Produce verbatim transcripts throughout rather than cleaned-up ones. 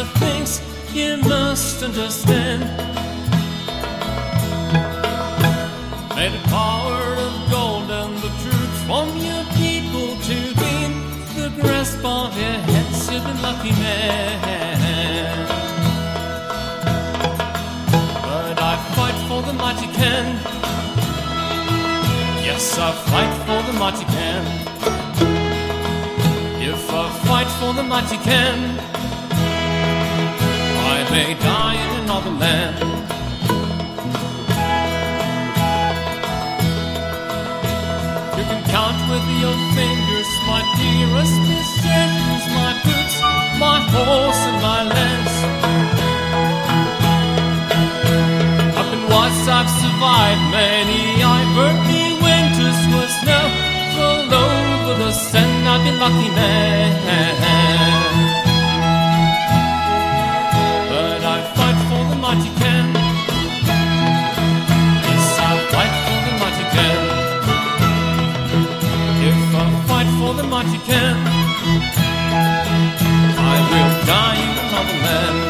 things you must understand. May the power of gold and the truth from your people to gain the grasp of your heads, you've been lucky man. But I fight for the mighty can. Yes, I fight for the mighty can. If I fight for the mighty can, I may die in another land. You can count with your fingers my dearest possessions, my boots, my horse and my lance. I've been wise, I've survived many ivory winters with snow all over the sand. I've been lucky man. But I fight for the mighty can. Yes, I fight for the mighty can. If I fight for the mighty can, I will die in another land.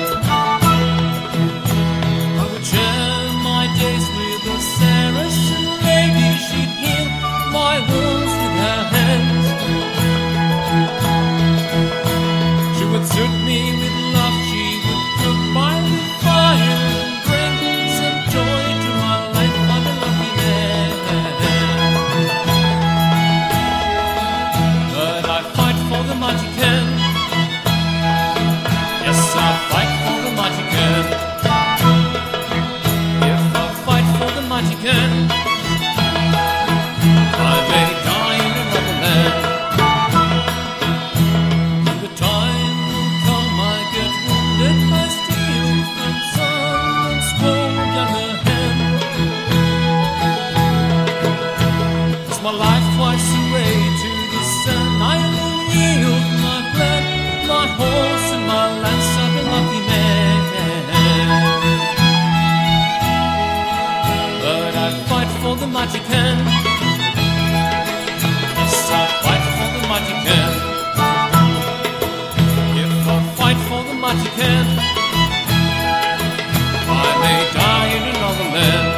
I would share my days with the Saracen lady. She'd heal my wounds with her hands. She would soothe me with love. She would cook by the fire and bring some joy to my life. I'm a lucky man. But I fight for the mighty can. Yes, I fight for the mighty can. If I fight for the mighty can, I may die in another land. When the time will come, I get wounded by steel from someone's cold younger hand. As my life flies away to the sun, I will yield my blood, my horse and my lance. I'm a lucky man. But I fight for the mighty can. Yes, I fight for the mighty can. If I fight for the mighty can, I may die in another land.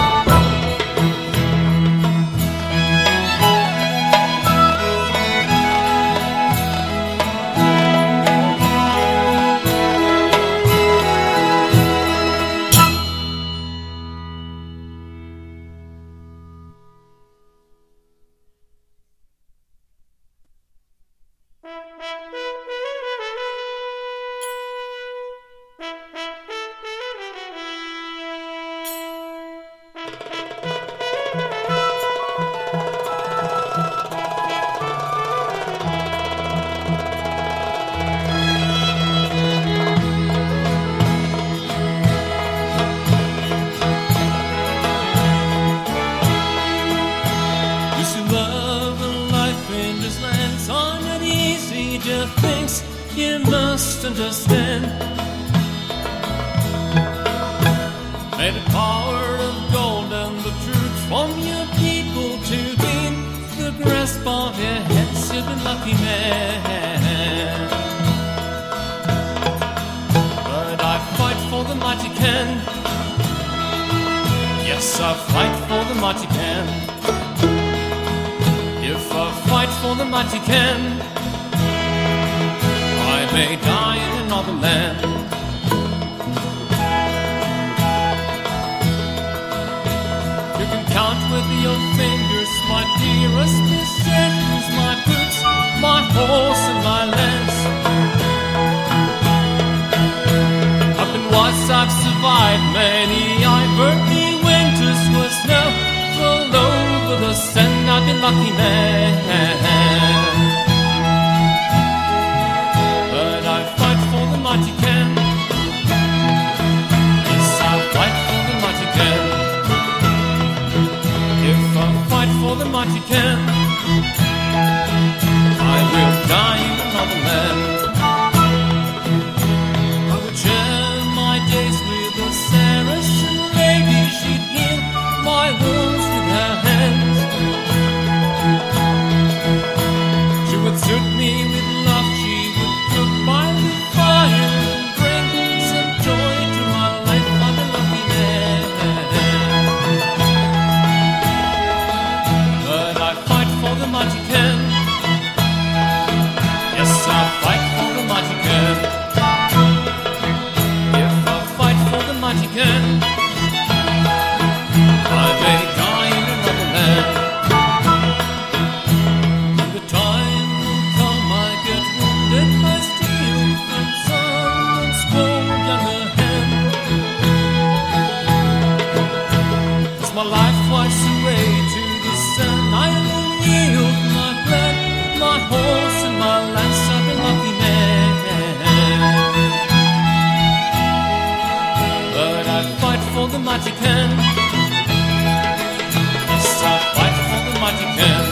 You see, love and life in this land's are not easy. The things you must understand. May the power of gold and the truth from your people to gain the grasp of your heads, you've been lucky man. But I fight for the mighty can. Yes, I fight for the mighty can. If I fight for the mighty can, I may die in another land. You can count with your fingers my dearest possessions, my boots, my horse and my lance. I've been wise, I've survived many ivory winters with snow all over the sand. I've been lucky man. But I fight for the mighty can. Yes, I fight for the mighty can. If I fight for the mighty can, I will die in another land. I would share my days with the Saracen lady. She'd heal my wounds with her hands. can. Yes, I fight for the mighty can. If I fight for the mighty can, I may die in another land. When the time will come, I get wounded by steel from someone's cold younger hand. As my life flies away to the sun, I will yield my blood, my horse and my lance of the lucky man. But I fight for the mighty can. Yes, I fight for the mighty can.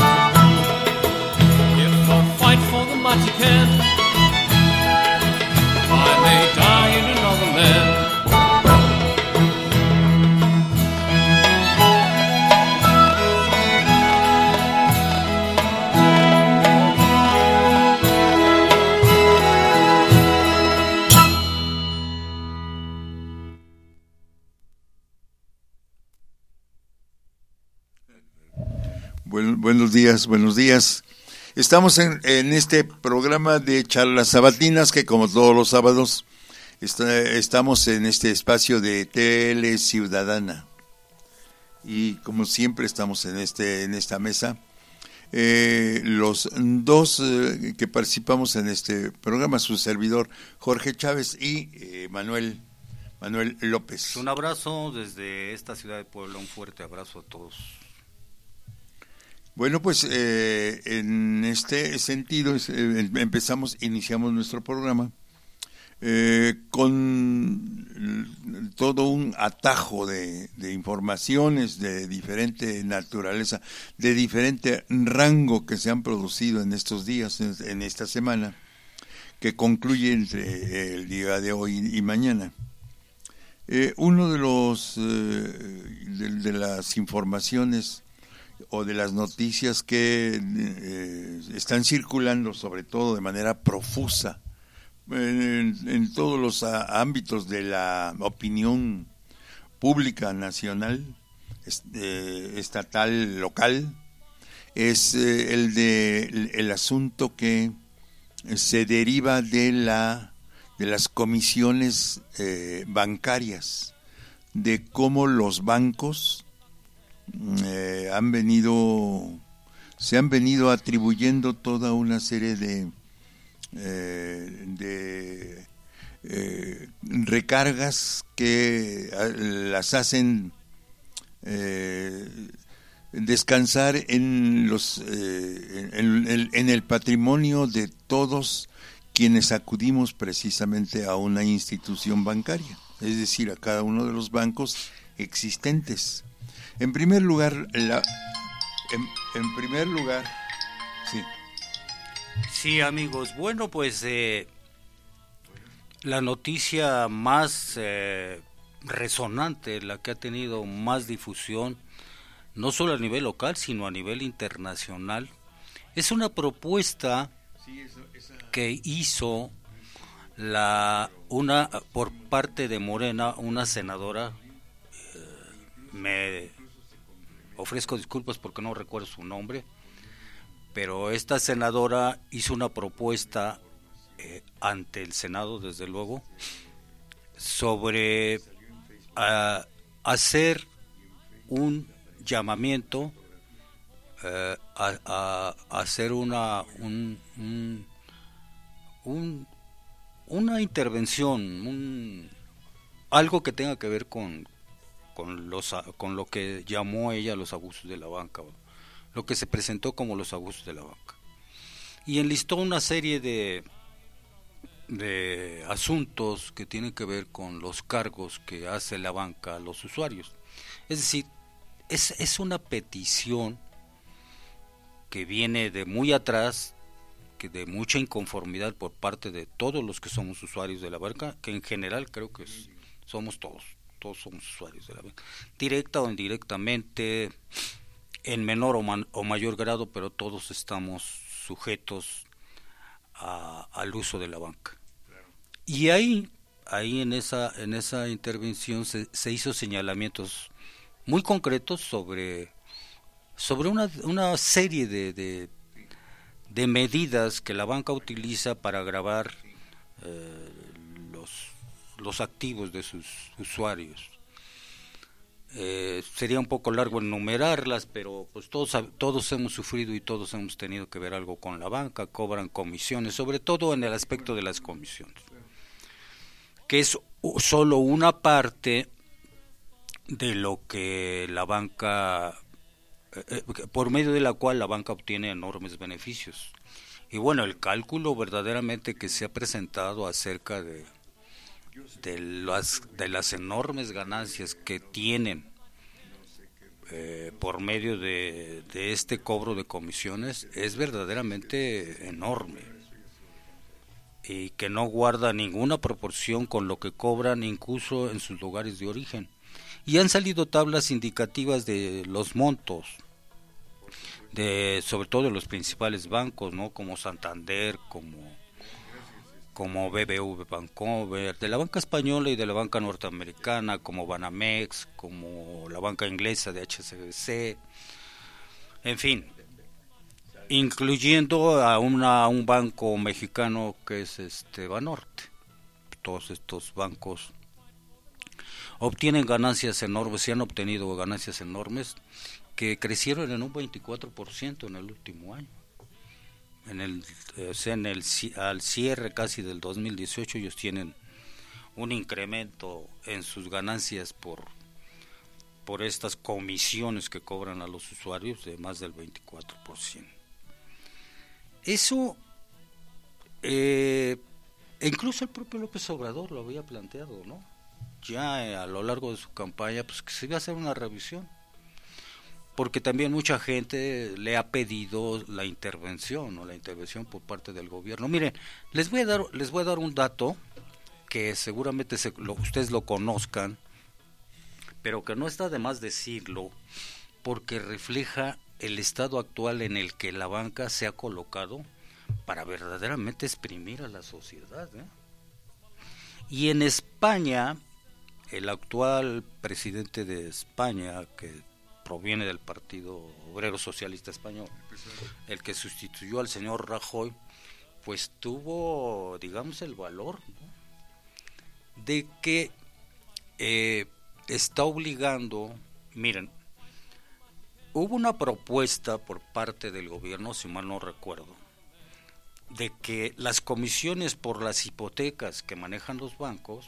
If I fight for the mighty can, I may die in another land. Buen, buenos días, buenos días. Estamos en, en este programa de charlas sabatinas que, como todos los sábados, está, estamos en este espacio de Tele Ciudadana. Y como siempre estamos en este en esta mesa, eh, los dos eh, que participamos en este programa, su servidor Jorge Chávez y eh, Manuel Manuel López. Un abrazo desde esta ciudad de Puebla, un fuerte abrazo a todos. Bueno, pues eh, en este sentido eh, empezamos, iniciamos nuestro programa eh, con todo un atajo de, de informaciones de diferente naturaleza, de diferente rango que se han producido en estos días, en, en esta semana, que concluye entre el día de hoy y mañana. Eh, uno de los eh, de, de las informaciones o de las noticias que eh, están circulando, sobre todo de manera profusa, en, en todos los a, ámbitos de la opinión pública nacional, est, eh, estatal, local, es eh, el de el, el asunto que se deriva de la de las comisiones eh, bancarias, de cómo los bancos Eh, han venido se han venido atribuyendo toda una serie de eh, de eh, recargas que eh, las hacen eh, descansar en los eh, en, en, en el patrimonio de todos quienes acudimos precisamente a una institución bancaria, es decir, a cada uno de los bancos existentes. En primer lugar, la, en, en primer lugar, sí. Sí, amigos, bueno, pues eh, la noticia más eh, resonante, la que ha tenido más difusión, no solo a nivel local, sino a nivel internacional, es una propuesta que hizo la una por parte de Morena, una senadora, eh, me ofrezco disculpas porque no recuerdo su nombre, pero esta senadora hizo una propuesta eh, ante el Senado, desde luego, sobre uh, hacer un llamamiento, uh, a, a, a hacer una un, un, un, una intervención, un, algo que tenga que ver con con los con lo que llamó ella los abusos de la banca, lo que se presentó como los abusos de la banca, y enlistó una serie de de asuntos que tienen que ver con los cargos que hace la banca a los usuarios. Es decir, es, es una petición que viene de muy atrás, que de mucha inconformidad por parte de todos los que somos usuarios de la banca, que en general creo que es, somos todos todos somos usuarios de la banca, directa o indirectamente, en menor o, man, o mayor grado, pero todos estamos sujetos a, al uso de la banca. Claro. Y ahí, ahí en esa, en esa intervención se, se hizo señalamientos muy concretos sobre, sobre una, una serie de, de, de medidas que la banca utiliza para gravar eh, los, los activos de sus usuarios. Eh, sería un poco largo enumerarlas, pero pues todos todos hemos sufrido y todos hemos tenido que ver algo con la banca. Cobran comisiones, sobre todo en el aspecto de las comisiones, que es solo una parte de lo que la banca, eh, por medio de la cual la banca obtiene enormes beneficios. Y bueno, el cálculo verdaderamente que se ha presentado acerca de de las de las enormes ganancias que tienen eh, por medio de, de este cobro de comisiones es verdaderamente enorme, y que no guarda ninguna proporción con lo que cobran incluso en sus lugares de origen. Y han salido tablas indicativas de los montos, de sobre todo de los principales bancos, ¿no? Como Santander, como como B B V Bancomer, de la banca española y de la banca norteamericana, como Banamex, como la banca inglesa de H S B C, en fin, incluyendo a, una, a un banco mexicano que es este Banorte. Todos estos bancos obtienen ganancias enormes, y han obtenido ganancias enormes que crecieron en un veinticuatro por ciento en el último año. En el, o sea, en el al cierre casi del dos mil dieciocho ellos tienen un incremento en sus ganancias por por estas comisiones que cobran a los usuarios de más del veinticuatro por ciento. Eso eh, incluso el propio López Obrador lo había planteado, ¿no? Ya eh, a lo largo de su campaña, pues que se iba a hacer una revisión, porque también mucha gente le ha pedido la intervención o la intervención por parte del gobierno. Miren, les voy a dar les voy a dar un dato que seguramente se, lo, ustedes lo conozcan, pero que no está de más decirlo, porque refleja el estado actual en el que la banca se ha colocado para verdaderamente exprimir a la sociedad, ¿eh? Y en España, el actual presidente de España, que proviene del Partido Obrero Socialista Español, el que sustituyó al señor Rajoy, pues tuvo, digamos, el valor, ¿no?, de que eh, está obligando, miren, hubo una propuesta por parte del gobierno, si mal no recuerdo, de que las comisiones por las hipotecas que manejan los bancos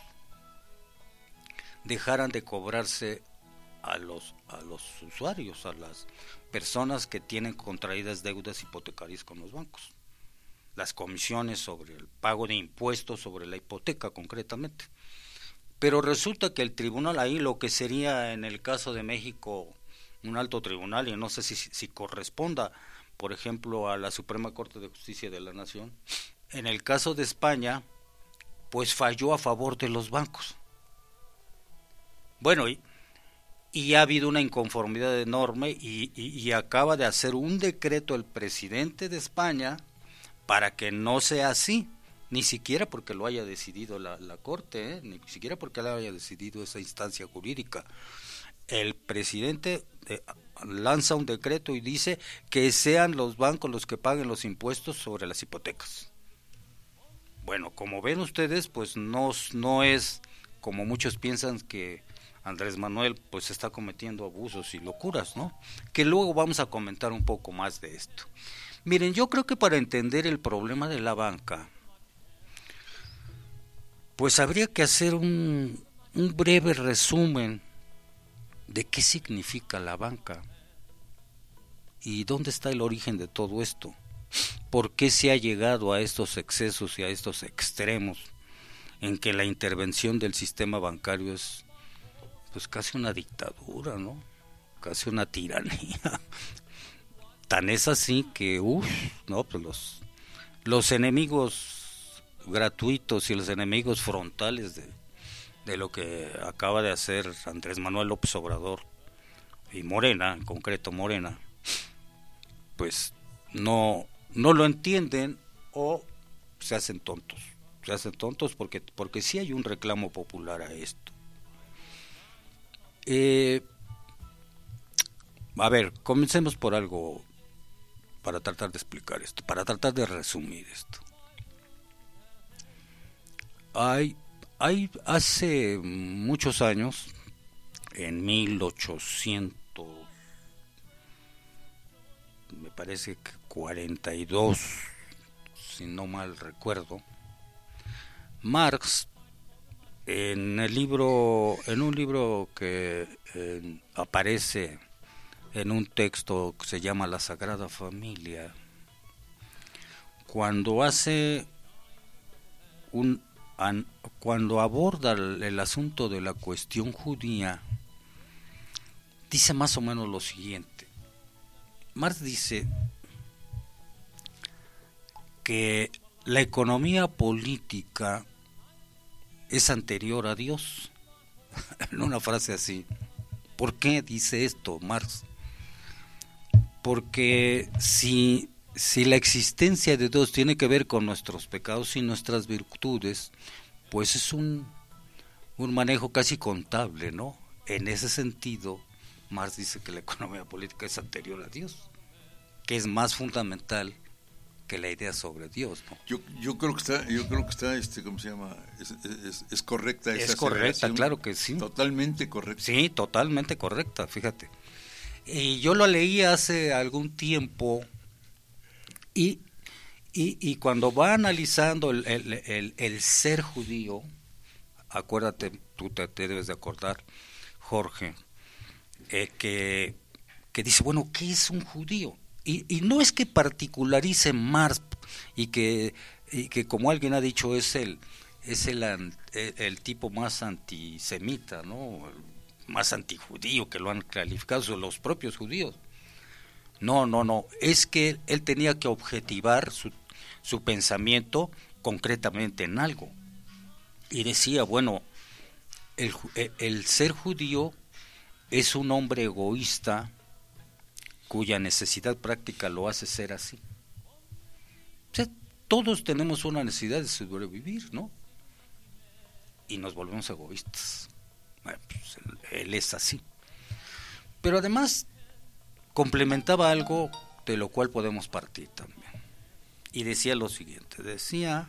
dejaran de cobrarse a los a los usuarios, a las personas que tienen contraídas deudas hipotecarias con los bancos, las comisiones sobre el pago de impuestos sobre la hipoteca concretamente. Pero resulta que el tribunal ahí, lo que sería en el caso de México un alto tribunal, y no sé si, si corresponda, por ejemplo, a la Suprema Corte de Justicia de la Nación, en el caso de España, pues falló a favor de los bancos. Bueno, y Y ha habido una inconformidad enorme y, y, y acaba de hacer un decreto el presidente de España para que no sea así, ni siquiera porque lo haya decidido la, la Corte, ¿eh? Ni siquiera porque lo haya decidido esa instancia jurídica. El presidente eh, lanza un decreto y dice que sean los bancos los que paguen los impuestos sobre las hipotecas. Bueno, como ven ustedes, pues no, no es como muchos piensan, que Andrés Manuel pues está cometiendo abusos y locuras, ¿no? Que luego vamos a comentar un poco más de esto. Miren, yo creo que para entender el problema de la banca, pues habría que hacer un, un breve resumen de qué significa la banca y dónde está el origen de todo esto. ¿Por qué se ha llegado a estos excesos y a estos extremos en que la intervención del sistema bancario es pues casi una dictadura, ¿no? Casi una tiranía. Tan es así que, uff, no, pues los, los enemigos gratuitos y los enemigos frontales de, de lo que acaba de hacer Andrés Manuel López Obrador y Morena, en concreto Morena, pues no, no lo entienden o se hacen tontos. Se hacen tontos porque, porque sí hay un reclamo popular a esto. Eh, a ver, comencemos por algo para tratar de explicar esto, para tratar de resumir esto. Hay, hay hace muchos años, en mil ochocientos, me parece que cuarenta y dos, si no mal recuerdo, Marx, en el libro, en un libro que eh, aparece en un texto que se llama La Sagrada Familia, cuando hace un an, cuando aborda el, el asunto de la cuestión judía, dice más o menos lo siguiente. Marx dice que la economía política es anterior a Dios, en una frase así. ¿Por qué dice esto Marx? Porque si, si la existencia de Dios tiene que ver con nuestros pecados y nuestras virtudes, pues es un, un manejo casi contable, ¿no? En ese sentido, Marx dice que la economía política es anterior a Dios, que es más fundamental que la idea sobre Dios, ¿no? Yo yo creo que está yo creo que está este ¿cómo se llama? Es, es, es correcta esa Es correcta, claro que sí. Totalmente correcta. Sí, totalmente correcta, fíjate. Y yo lo leí hace algún tiempo y y, y cuando va analizando el, el, el, el ser judío, acuérdate, tú te, te debes de acordar, Jorge, eh, que que dice, bueno, ¿qué es un judío? Y, y no es que particularice Marx y que, y que como alguien ha dicho es el es el, el, el tipo más antisemita, ¿no? Más antijudío que lo han calificado son los propios judíos. No, no, no, es que él tenía que objetivar su, su pensamiento concretamente en algo. Y decía, bueno, el, el ser judío es un hombre egoísta cuya necesidad práctica lo hace ser así. O sea, todos tenemos una necesidad de sobrevivir, ¿no? Y nos volvemos egoístas. Bueno, pues él, él es así. Pero además complementaba algo de lo cual podemos partir también. Y decía lo siguiente, decía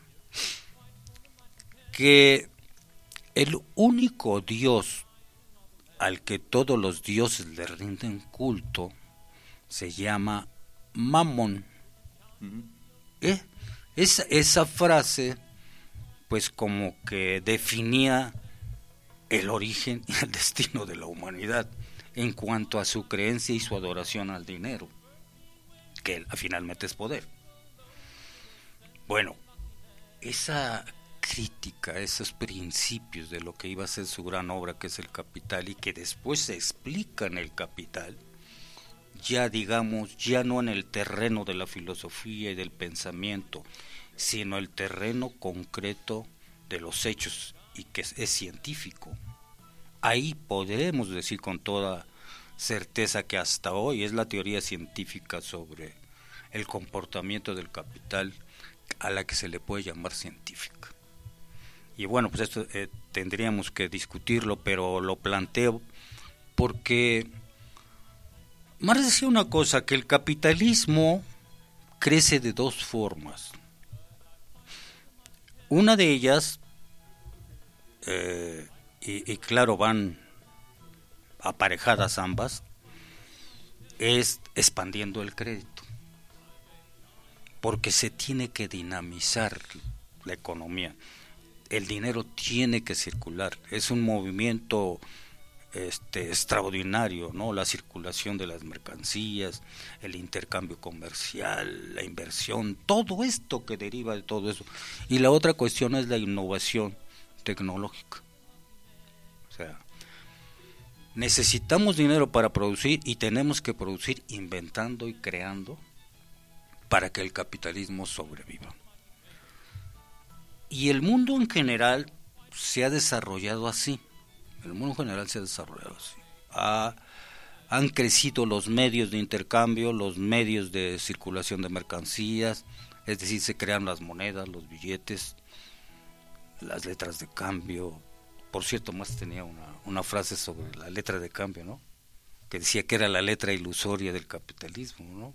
que el único Dios al que todos los dioses le rinden culto se llama Mamón. Uh-huh. ¿Eh? Esa, esa frase pues como que definía el origen y el destino de la humanidad en cuanto a su creencia y su adoración al dinero, que finalmente es poder. Bueno, esa crítica, esos principios de lo que iba a ser su gran obra, que es el Capital, y que después se explica en el Capital, ya digamos, ya no en el terreno de la filosofía y del pensamiento, sino el terreno concreto de los hechos y que es, es científico. Ahí podremos decir con toda certeza que hasta hoy es la teoría científica sobre el comportamiento del capital a la que se le puede llamar científica. Y bueno, pues esto eh, tendríamos que discutirlo, pero lo planteo porque Marx decía una cosa, que el capitalismo crece de dos formas. Una de ellas, eh, y, y claro, van aparejadas ambas, es expandiendo el crédito, porque se tiene que dinamizar la economía. El dinero tiene que circular, es un movimiento Este, extraordinario, ¿no? La circulación de las mercancías, el intercambio comercial, la inversión, todo esto que deriva de todo eso. Y la otra cuestión es la innovación tecnológica. O sea, necesitamos dinero para producir y tenemos que producir inventando y creando para que el capitalismo sobreviva. Y el mundo en general se ha desarrollado así. El mundo en general se ha desarrollado así. Ha, han crecido los medios de intercambio, los medios de circulación de mercancías, es decir, se crean las monedas, los billetes, las letras de cambio. Por cierto, más tenía una, una frase sobre la letra de cambio, ¿no? que decía que era la letra ilusoria del capitalismo, ¿no?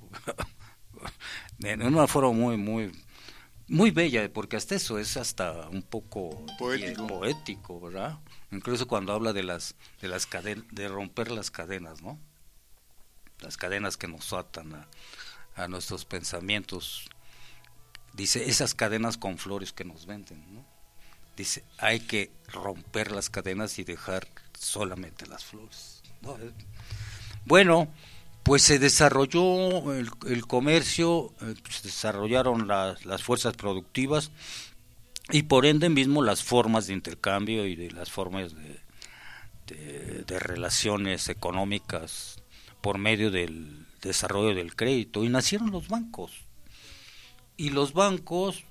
En una forma muy, muy, muy bella, porque hasta eso es hasta un poco poético, poético, ¿verdad? Incluso cuando habla de las, de las cadenas, de romper las cadenas, ¿no? Las cadenas que nos atan a, a nuestros pensamientos. Dice, esas cadenas con flores que nos venden, ¿no? Dice, hay que romper las cadenas y dejar solamente las flores, ¿no? Bueno, pues se desarrolló el, el comercio, eh, se desarrollaron las, las fuerzas productivas y por ende mismo las formas de intercambio y de las formas de, de, de relaciones económicas por medio del desarrollo del crédito, y nacieron los bancos. Y los bancos,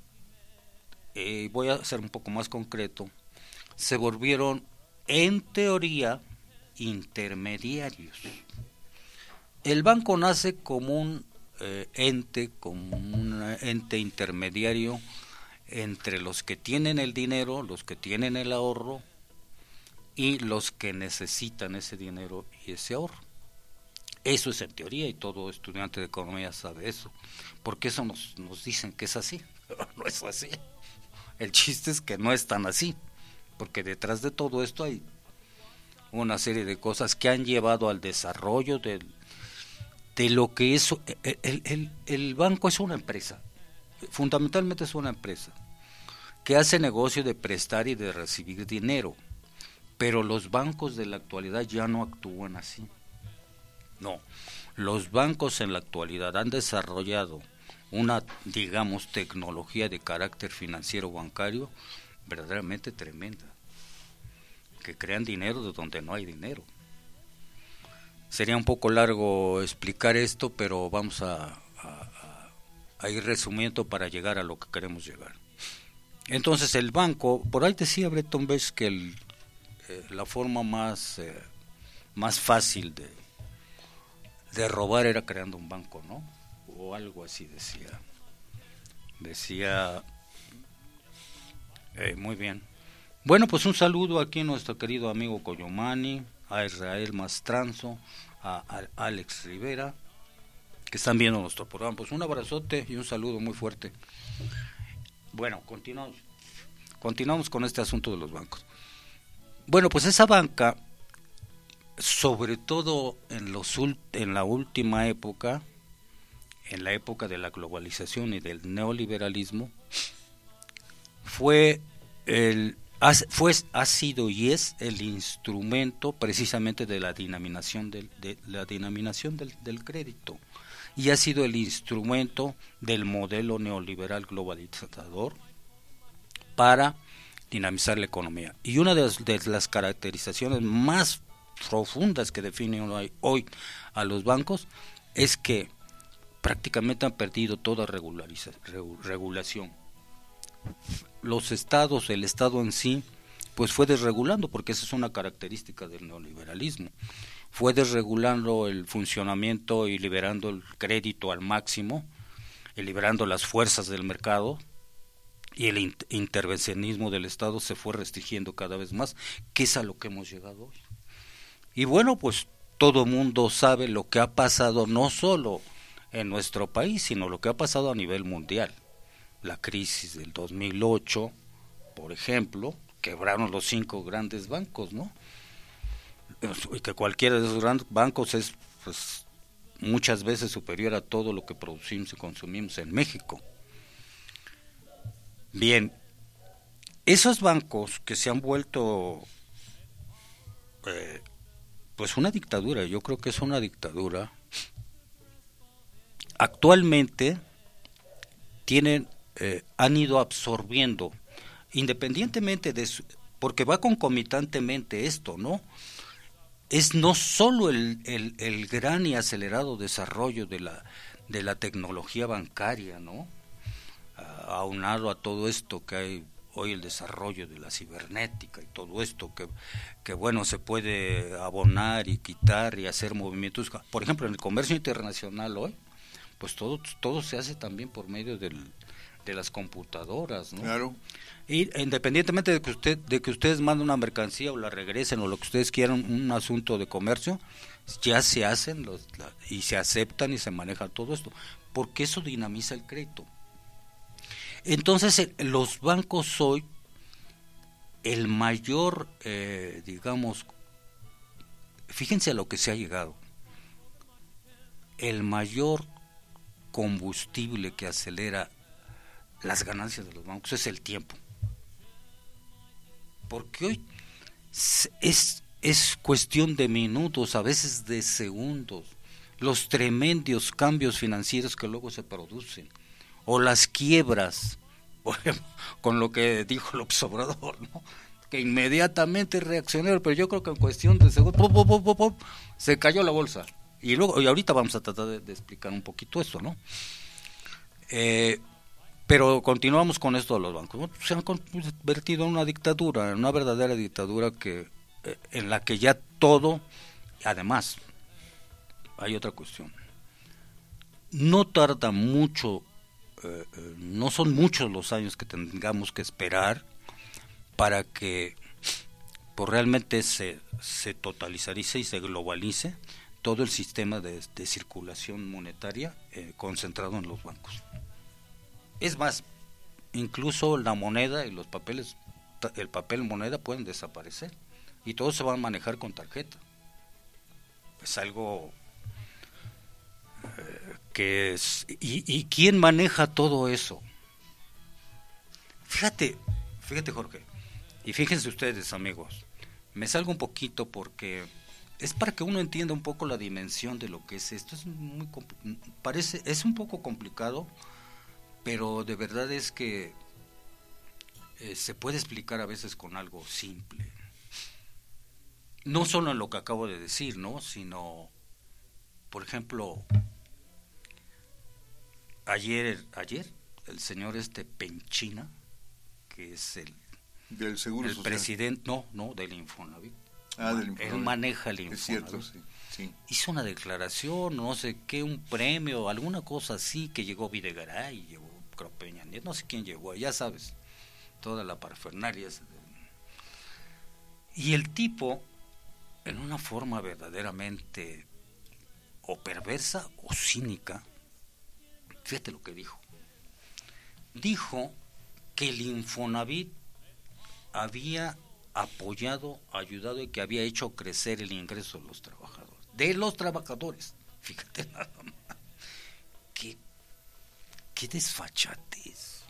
eh, voy a ser un poco más concreto, se volvieron en teoría intermediarios. El banco nace como un eh, ente, como un ente intermediario entre los que tienen el dinero, los que tienen el ahorro y los que necesitan ese dinero y ese ahorro. Eso es en teoría, y todo estudiante de economía sabe eso, porque eso nos, nos dicen que es así. No es así. El chiste es que no es tan así, porque detrás de todo esto hay una serie de cosas que han llevado al desarrollo del, de lo que es el, el, el, el banco. Es una empresa, fundamentalmente es una empresa que hace negocio de prestar y de recibir dinero, pero los bancos de la actualidad ya no actúan así. No, los bancos en la actualidad han desarrollado una, digamos, tecnología de carácter financiero bancario verdaderamente tremenda, que crean dinero de donde no hay dinero. Sería un poco largo explicar esto, pero vamos a, a, a ir resumiendo para llegar a lo que queremos llegar. Entonces el banco, por ahí decía Bretton Bess que el, eh, la forma más, eh, más fácil de de robar era creando un banco, ¿no? O algo así decía. Decía, eh, muy bien. Bueno, pues un saludo aquí a nuestro querido amigo Coyomani, a Israel Mastranzo, a, a Alex Rivera, que están viendo nuestro programa. Pues un abrazote y un saludo muy fuerte. Bueno, continuamos. Continuamos con este asunto de los bancos. Bueno, pues esa banca, sobre todo en los en la última época, en la época de la globalización y del neoliberalismo, fue el ha, fue ha sido y es el instrumento precisamente de la dinaminación del de la dinaminación del, del crédito, y ha sido el instrumento del modelo neoliberal globalizador para dinamizar la economía. Y una de las, de las caracterizaciones más profundas que definen hoy, hoy a los bancos es que prácticamente han perdido toda regulariza, regulación. Los estados, el estado en sí, pues fue desregulando, porque esa es una característica del neoliberalismo. Fue desregulando el funcionamiento y liberando el crédito al máximo, y liberando las fuerzas del mercado, y el in- intervencionismo del estado se fue restringiendo cada vez más, que es a lo que hemos llegado hoy. Y bueno, pues todo mundo sabe lo que ha pasado no solo en nuestro país, sino lo que ha pasado a nivel mundial. La crisis del dos mil ocho, por ejemplo, quebraron los cinco grandes bancos, ¿no? Y que cualquiera de esos grandes bancos es, pues, muchas veces superior a todo lo que producimos y consumimos en México. Bien, esos bancos que se han vuelto eh, pues una dictadura, yo creo que es una dictadura, actualmente tienen, eh, han ido absorbiendo, independientemente de su, porque va concomitantemente esto, ¿no? Es no solo el, el, el gran y acelerado desarrollo de la, de la tecnología bancaria, ¿no? Aunado a todo esto que hay hoy, el desarrollo de la cibernética y todo esto que, que bueno, se puede abonar y quitar y hacer movimientos. Por ejemplo, en el comercio internacional hoy, pues todo, todo se hace también por medio del, de las computadoras, ¿no? Claro. Y independientemente de que usted de que ustedes manden una mercancía o la regresen o lo que ustedes quieran, un asunto de comercio, ya se hacen los, la, y se aceptan y se maneja todo esto, porque eso dinamiza el crédito. Entonces, los bancos hoy, el mayor, eh, digamos, fíjense a lo que se ha llegado, el mayor combustible que acelera las ganancias de los bancos es el tiempo. Porque hoy es, es cuestión de minutos, a veces de segundos, los tremendos cambios financieros que luego se producen, o las quiebras, por ejemplo, con lo que dijo López Obrador, ¿no? Que inmediatamente reaccionaron, pero yo creo que en cuestión de segundos pop, pop, pop, pop, se cayó la bolsa. Y luego y ahorita vamos a tratar de, de explicar un poquito esto, ¿no? Eh, pero continuamos con esto de los bancos. Bueno, se han convertido en una dictadura, en una verdadera dictadura que eh, en la que ya todo, además, hay otra cuestión. No tarda mucho, eh, eh, no son muchos los años que tengamos que esperar para que pues, realmente se, se totalizarice y se globalice todo el sistema de, de circulación monetaria eh, concentrado en los bancos. Es más, incluso la moneda y los papeles, el papel moneda pueden desaparecer y todos se van a manejar con tarjeta. Es algo eh, que es... ¿Y, y quién maneja todo eso? Fíjate, fíjate Jorge, y fíjense ustedes amigos, me salgo un poquito porque es para que uno entienda un poco la dimensión de lo que es esto. Es muy parece es un poco complicado, pero de verdad es que eh, se puede explicar a veces con algo simple. No solo en lo que acabo de decir, ¿no? Sino, por ejemplo, ayer ayer el señor este Penchina, que es el del Seguro el Social. presidente, no, no, del Infonavit. Ah, del Infonavit. Él maneja el Infonavit. Es cierto, sí, sí. Hizo una declaración, no sé qué, un premio, alguna cosa así, que llegó Videgaray, llegó creo Peña Nieto, no sé quién llegó, ya sabes, toda la parafernalia. Y el tipo, en una forma verdaderamente o perversa o cínica, fíjate lo que dijo. Dijo que el Infonavit había apoyado, ayudado y que había hecho crecer el ingreso de los trabajadores, de los trabajadores, fíjate nada más, qué, qué desfachatez.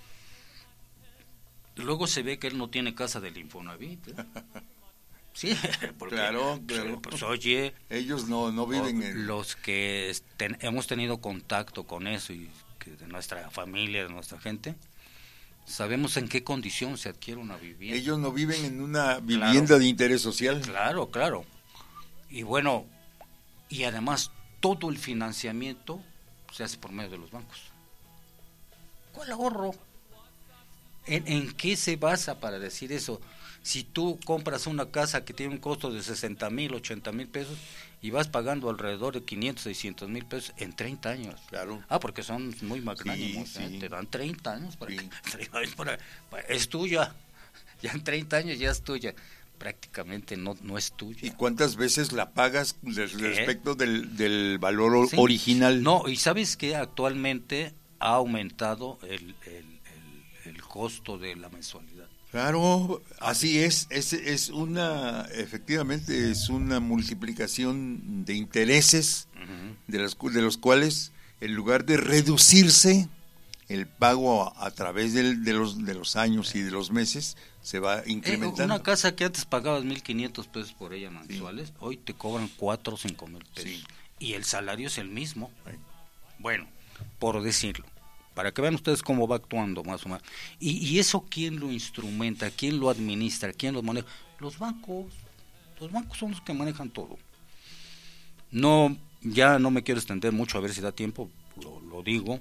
Luego se ve que él no tiene casa del Infonavit, ¿eh? Sí, porque claro, claro. Pues oye, ellos no, no viven en... Los que ten, hemos tenido contacto con eso y que de nuestra familia, de nuestra gente, sabemos en qué condición se adquiere una vivienda. Ellos no viven en una vivienda claro, de interés social. Claro, claro. Y bueno, y además todo el financiamiento se hace por medio de los bancos. ¿Cuál ahorro? ¿En, en qué se basa para decir eso? Si tú compras una casa que tiene un costo de sesenta mil, ochenta mil pesos y vas pagando alrededor de quinientos, seiscientos mil pesos en treinta años. Claro. Ah, porque son muy magnánimos, sí, ¿eh? Sí. Te dan treinta años para, sí. que, para, para es tuya. Ya en treinta años ya es tuya. Prácticamente no, no es tuya. ¿Y cuántas veces la pagas respecto del, del valor sí. original? No, y sabes que actualmente ha aumentado el, el, el, el costo de la mensualidad. Claro, así es, es, es una, efectivamente es una multiplicación de intereses, uh-huh. de, las, de los cuales en lugar de reducirse el pago a, a través del, de, los, de los años y de los meses, se va incrementando. Eh, una casa que antes pagabas mil quinientos pesos por ella mensuales, sí. hoy te cobran cuatro o cinco mil pesos. Sí. Y el salario es el mismo. Sí. Bueno, por decirlo. Para que vean ustedes cómo va actuando más o menos. Y, y eso, ¿quién lo instrumenta? ¿Quién lo administra? ¿Quién lo maneja? Los bancos. Los bancos son los que manejan todo. No, ya no me quiero extender mucho, a ver si da tiempo, lo, lo digo.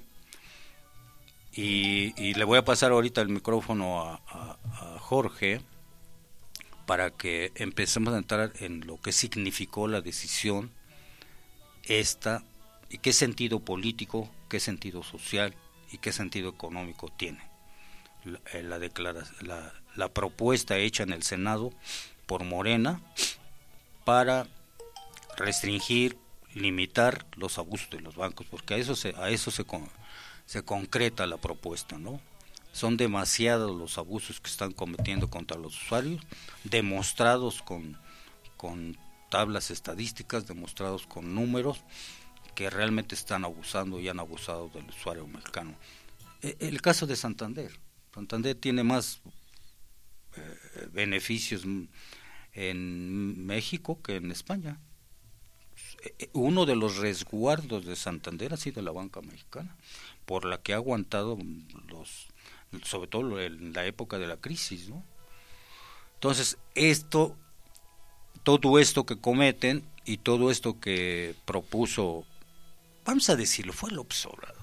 Y, y le voy a pasar ahorita el micrófono a, a, a Jorge para que empecemos a entrar en lo que significó la decisión esta, y qué sentido político, qué sentido social y qué sentido económico tiene la, la, declara, la, la propuesta hecha en el Senado por Morena para restringir, limitar los abusos de los bancos, porque a eso se, a eso se, se concreta la propuesta, ¿no? Son demasiados los abusos que están cometiendo contra los usuarios, demostrados con, con tablas estadísticas, demostrados con números, que realmente están abusando y han abusado del usuario mexicano. El caso de Santander. Santander tiene más eh, beneficios en México que en España. Uno de los resguardos de Santander ha sido la banca mexicana, por la que ha aguantado los, sobre todo en la época de la crisis, ¿no? Entonces, esto, todo esto que cometen y todo esto que propuso, vamos a decirlo, fue López Obrador.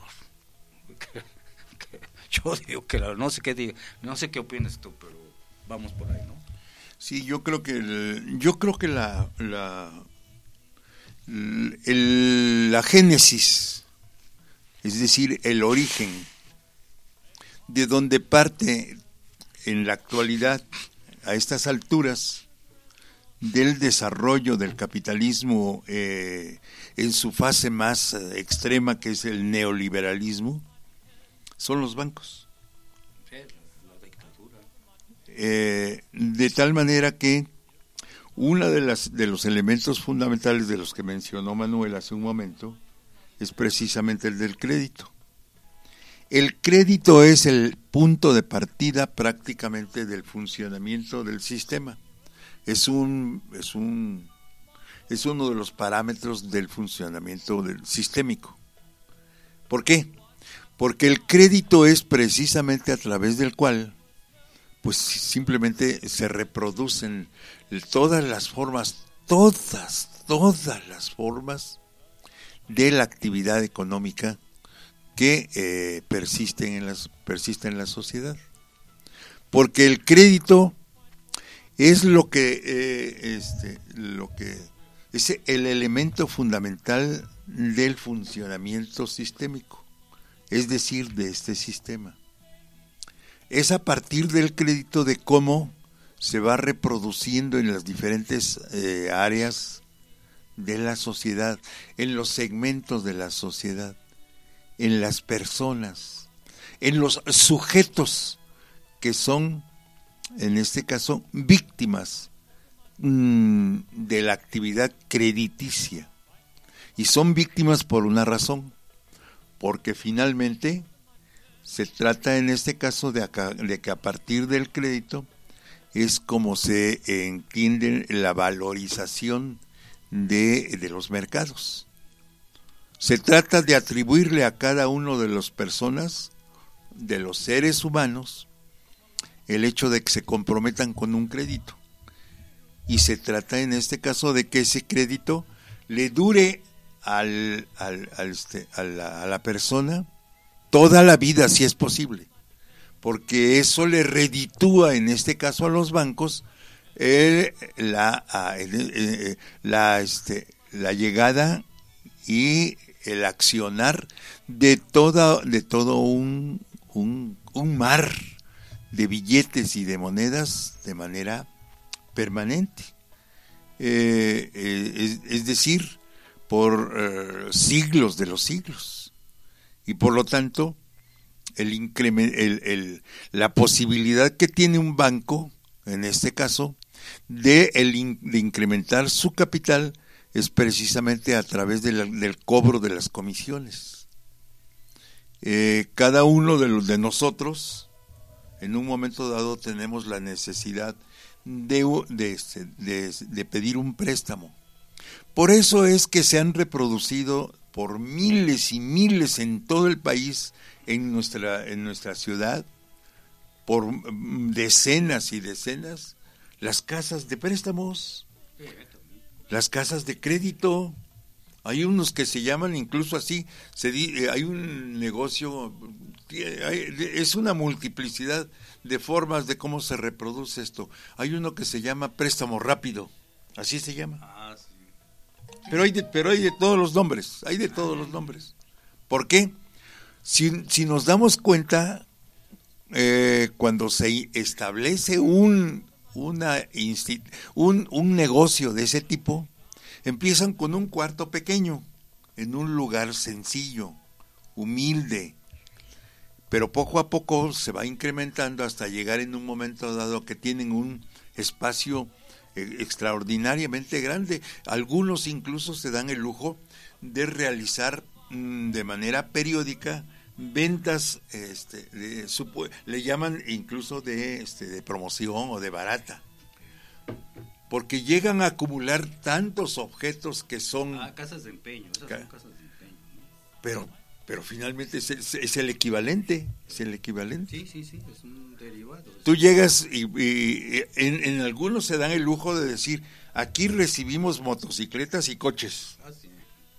Yo digo que la, no sé qué diga, no sé qué opinas tú, pero vamos por ahí, ¿no? Sí, yo creo que el, yo creo que la la el, la génesis, es decir, el origen de donde parte en la actualidad, a estas alturas del desarrollo del capitalismo eh, en su fase más eh, extrema, que es el neoliberalismo, son los bancos. Sí, la dictadura. Eh, de tal manera que una de las de los elementos fundamentales de los que mencionó Manuel hace un momento es precisamente el del crédito. El crédito es el punto de partida prácticamente del funcionamiento del sistema. Es un es un es uno de los parámetros del funcionamiento del sistémico. ¿Por qué? Porque el crédito es precisamente a través del cual pues simplemente se reproducen todas las formas, todas, todas las formas de la actividad económica que eh, persisten en las persiste en la sociedad. Porque el crédito es lo que eh, este lo que es el elemento fundamental del funcionamiento sistémico, es decir, de este sistema. Es a partir del crédito de cómo se va reproduciendo en las diferentes eh, áreas de la sociedad, en los segmentos de la sociedad, en las personas, en los sujetos que son, en este caso, víctimas mmm, de la actividad crediticia. Y son víctimas por una razón, porque finalmente se trata en este caso de, acá, de que a partir del crédito es como se entiende la valorización de, de los mercados. Se trata de atribuirle a cada uno de las personas, de los seres humanos, el hecho de que se comprometan con un crédito. Y se trata en este caso de que ese crédito le dure al, al, al este, a, la, a la persona toda la vida, si es posible, porque eso le reditúa en este caso a los bancos eh, la, a, eh, la, este, la llegada y el accionar de toda de todo un, un, un mar de billetes y de monedas de manera permanente, eh, eh, es, es decir, por eh, siglos de los siglos. Y por lo tanto, el increment, el, el, la posibilidad que tiene un banco, en este caso, de, el, de incrementar su capital es precisamente a través de la, del cobro de las comisiones. Eh, cada uno de los de nosotros, en un momento dado, tenemos la necesidad de, de, de, de pedir un préstamo. Por eso es que se han reproducido por miles y miles en todo el país, en nuestra, en nuestra ciudad, por decenas y decenas, las casas de préstamos, las casas de crédito. Hay unos que se llaman incluso así, se di, hay un negocio, es una multiplicidad de formas de cómo se reproduce esto. Hay uno que se llama préstamo rápido, así se llama. Ah, sí. Pero hay de, pero hay de todos los nombres, hay de todos los nombres. ¿Por qué? Si, si nos damos cuenta, eh, cuando se establece un, una insti- un, un negocio de ese tipo, empiezan con un cuarto pequeño, en un lugar sencillo, humilde, pero poco a poco se va incrementando hasta llegar en un momento dado que tienen un espacio eh, extraordinariamente grande. Algunos incluso se dan el lujo de realizar mmm, de manera periódica ventas, este, de, supo, le llaman incluso de, este, de promoción o de barata, porque llegan a acumular tantos objetos que son... Ah, casas de empeño, esas ca- son casas de empeño, ¿no? Pero, pero finalmente es, es, es el equivalente, es el equivalente. Sí, sí, sí, es un derivado. Tú llegas y, y en, en algunos se dan el lujo de decir, aquí recibimos motocicletas y coches. Ah, sí.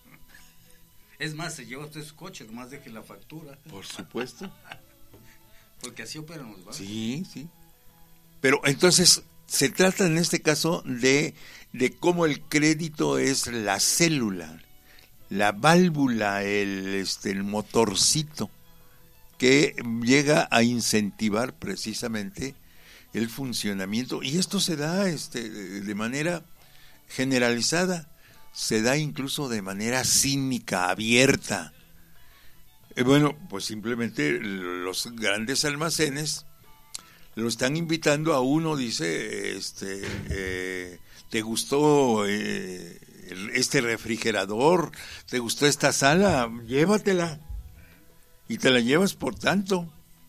Es más, se lleva usted su coche, nomás deje la factura. Por supuesto. Porque así operan los bancos. Sí, sí. Pero entonces se trata en este caso de, de cómo el crédito es la célula, la válvula, el, este, el motorcito que llega a incentivar precisamente el funcionamiento. Y esto se da este, de manera generalizada, se da incluso de manera cínica, abierta. Eh, bueno, pues simplemente los grandes almacenes lo están invitando a uno, dice, este, eh, ¿te gustó eh, este refrigerador? ¿Te gustó esta sala? Llévatela. Y te la llevas por tanto.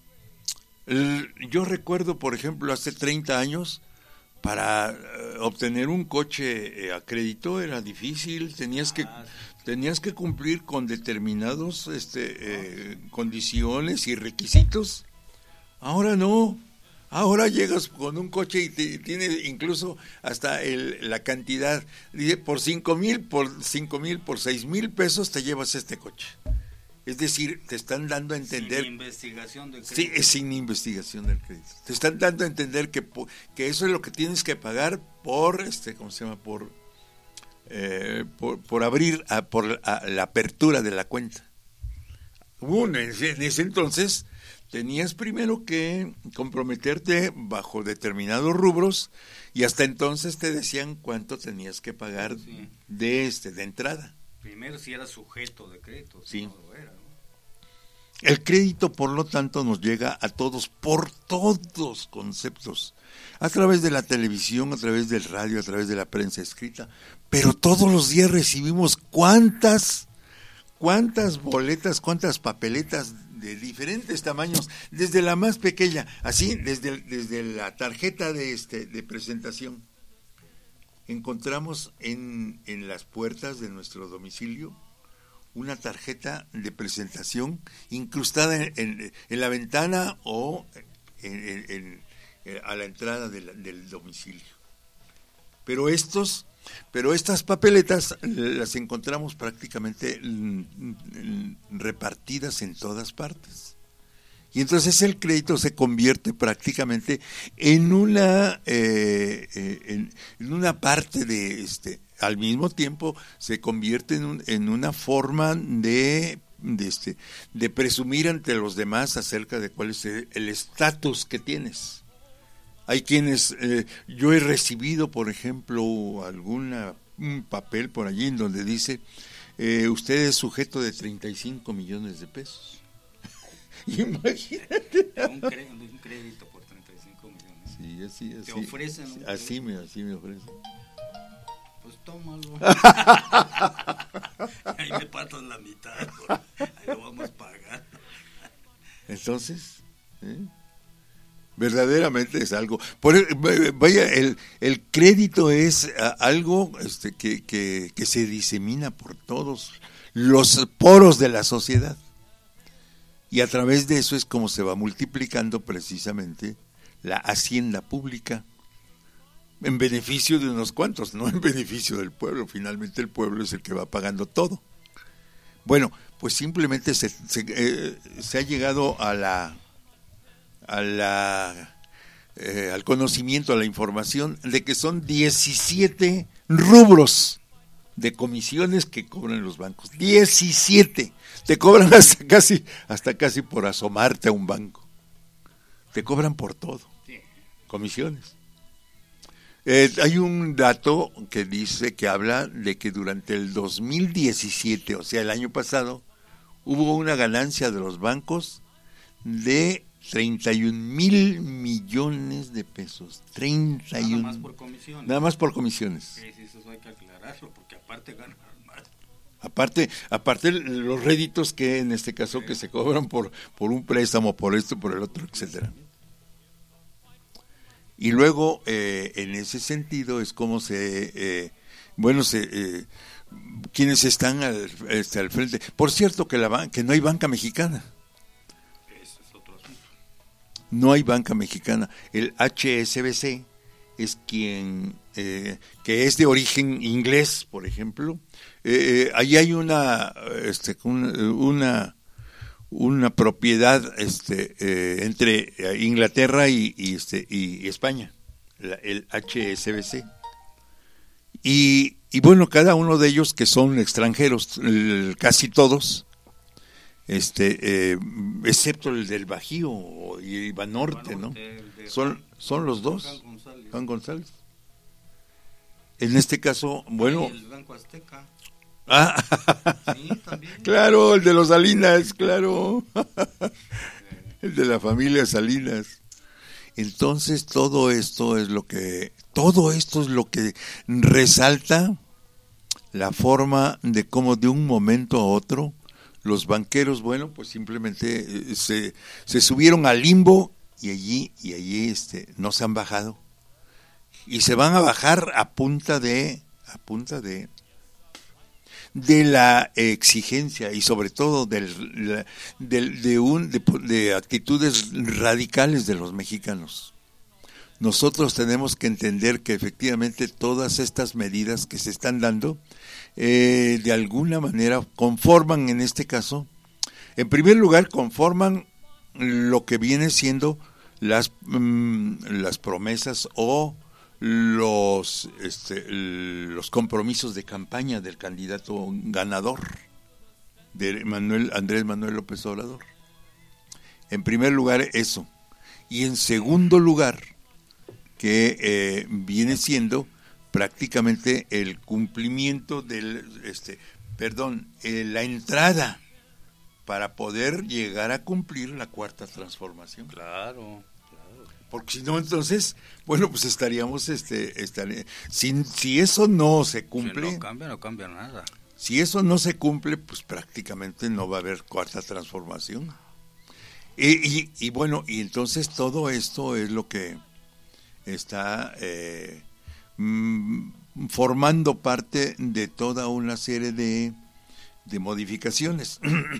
El, yo recuerdo, por ejemplo, hace treinta años, para uh, obtener un coche eh, a crédito era difícil, tenías que tenías que cumplir con determinados este, eh, condiciones y requisitos. Ahora no. Ahora llegas con un coche y, te, y tiene incluso hasta el, la cantidad, dice, por cinco mil, por cinco mil, por seis mil pesos te llevas este coche. Es decir, te están dando a entender... Sin investigación del crédito. Sí, es sin investigación del crédito. Te están dando a entender que, que eso es lo que tienes que pagar por, este, ¿cómo se llama? Por, eh, por, por abrir, a, por a, la apertura de la cuenta. Bueno, en ese, en ese entonces tenías primero que comprometerte bajo determinados rubros y hasta entonces te decían cuánto tenías que pagar sí. de este de entrada. Primero si era sujeto de crédito, si sí. no lo era, ¿no? El crédito, por lo tanto, nos llega a todos por todos conceptos, a través de la televisión, a través del radio, a través de la prensa escrita, pero todos los días recibimos cuántas, cuántas boletas, cuántas papeletas de diferentes tamaños, desde la más pequeña, así, desde, desde la tarjeta de, este, de presentación. Encontramos en, en las puertas de nuestro domicilio una tarjeta de presentación incrustada en, en, en la ventana o en, en, en, a la entrada de la, del domicilio. Pero estos, pero estas papeletas las encontramos prácticamente repartidas en todas partes. Y entonces el crédito se convierte prácticamente en una eh, eh, en, en una parte de este, al mismo tiempo se convierte en, un, en una forma de de este de presumir ante los demás acerca de cuál es el estatus que tienes. Hay quienes eh, yo he recibido, por ejemplo, alguna un papel por allí en donde dice eh, usted es sujeto de treinta y cinco millones de pesos. Imagínate. Un, cre- un crédito por treinta y cinco millones. Sí, así, así. Te ofrecen un así me, así me ofrecen. Pues tómalo. Ahí me patas la mitad, ¿no? Ahí lo vamos a pagar. Entonces, ¿eh? verdaderamente es algo. Por el, vaya, el, el crédito es a, algo este, que, que, que se disemina por todos los poros de la sociedad. Y a través de eso es como se va multiplicando precisamente la hacienda pública en beneficio de unos cuantos, no en beneficio del pueblo. Finalmente el pueblo es el que va pagando todo. Bueno, pues simplemente se, se, eh, se ha llegado a la, a la eh, al conocimiento, a la información de que son diecisiete rubros de comisiones que cobran los bancos. diecisiete. Te cobran hasta casi, hasta casi por asomarte a un banco. Te cobran por todo. Comisiones. Eh, hay un dato que dice, que habla de que durante el dos mil diecisiete, o sea, el año pasado, hubo una ganancia de los bancos de treinta y un mil millones de pesos. treinta y uno. Nada más por comisiones. Nada más por comisiones. Sí, sí, eso hay que aclararlo, porque aparte ganan más. Aparte, aparte los réditos que en este caso sí. que se cobran por, por un préstamo, por esto, por el otro, etcétera. Y luego, eh, en ese sentido, es como se, eh, bueno, se, eh, quienes están al, este, al frente. Por cierto, que, la, que no hay banca mexicana. Ese es otro asunto. No hay banca mexicana. El H S B C es quien, eh, que es de origen inglés, por ejemplo. Eh, eh, ahí hay una, este, una, una una propiedad este eh, entre Inglaterra y, y este y España, la, el H S B C, y, y bueno, cada uno de ellos que son extranjeros, el, casi todos, este eh, excepto el del Bajío y Banorte, ¿no? Son son los dos. Juan González. Juan González. En este caso, bueno. Y el Banco Azteca. Ah, sí, también. Claro, el de los Salinas, claro. El de la familia Salinas. Entonces todo esto es lo que, todo esto es lo que resalta la forma de cómo de un momento a otro los banqueros, bueno, pues simplemente se, se subieron al limbo y allí, y allí este, no se han bajado. Y se van a bajar a punta de, a punta de de la exigencia y sobre todo del, del, de, un, de, de actitudes radicales de los mexicanos. Nosotros tenemos que entender que efectivamente todas estas medidas que se están dando eh, de alguna manera conforman, en este caso, en primer lugar conforman lo que viene siendo las, mm, las promesas o los este, los compromisos de campaña del candidato ganador, de Manuel Andrés Manuel López Obrador. En primer lugar eso, y en segundo lugar que eh, viene siendo prácticamente el cumplimiento del este perdón eh, la entrada para poder llegar a cumplir la cuarta transformación. Claro. Porque si no, entonces, bueno, pues estaríamos, este, estaría, si, si eso no se cumple... Si no cambia, no cambia nada. Si eso no se cumple, pues prácticamente no va a haber cuarta transformación. Y, y, y bueno, y entonces todo esto es lo que está eh, mm, formando parte de toda una serie de, de modificaciones.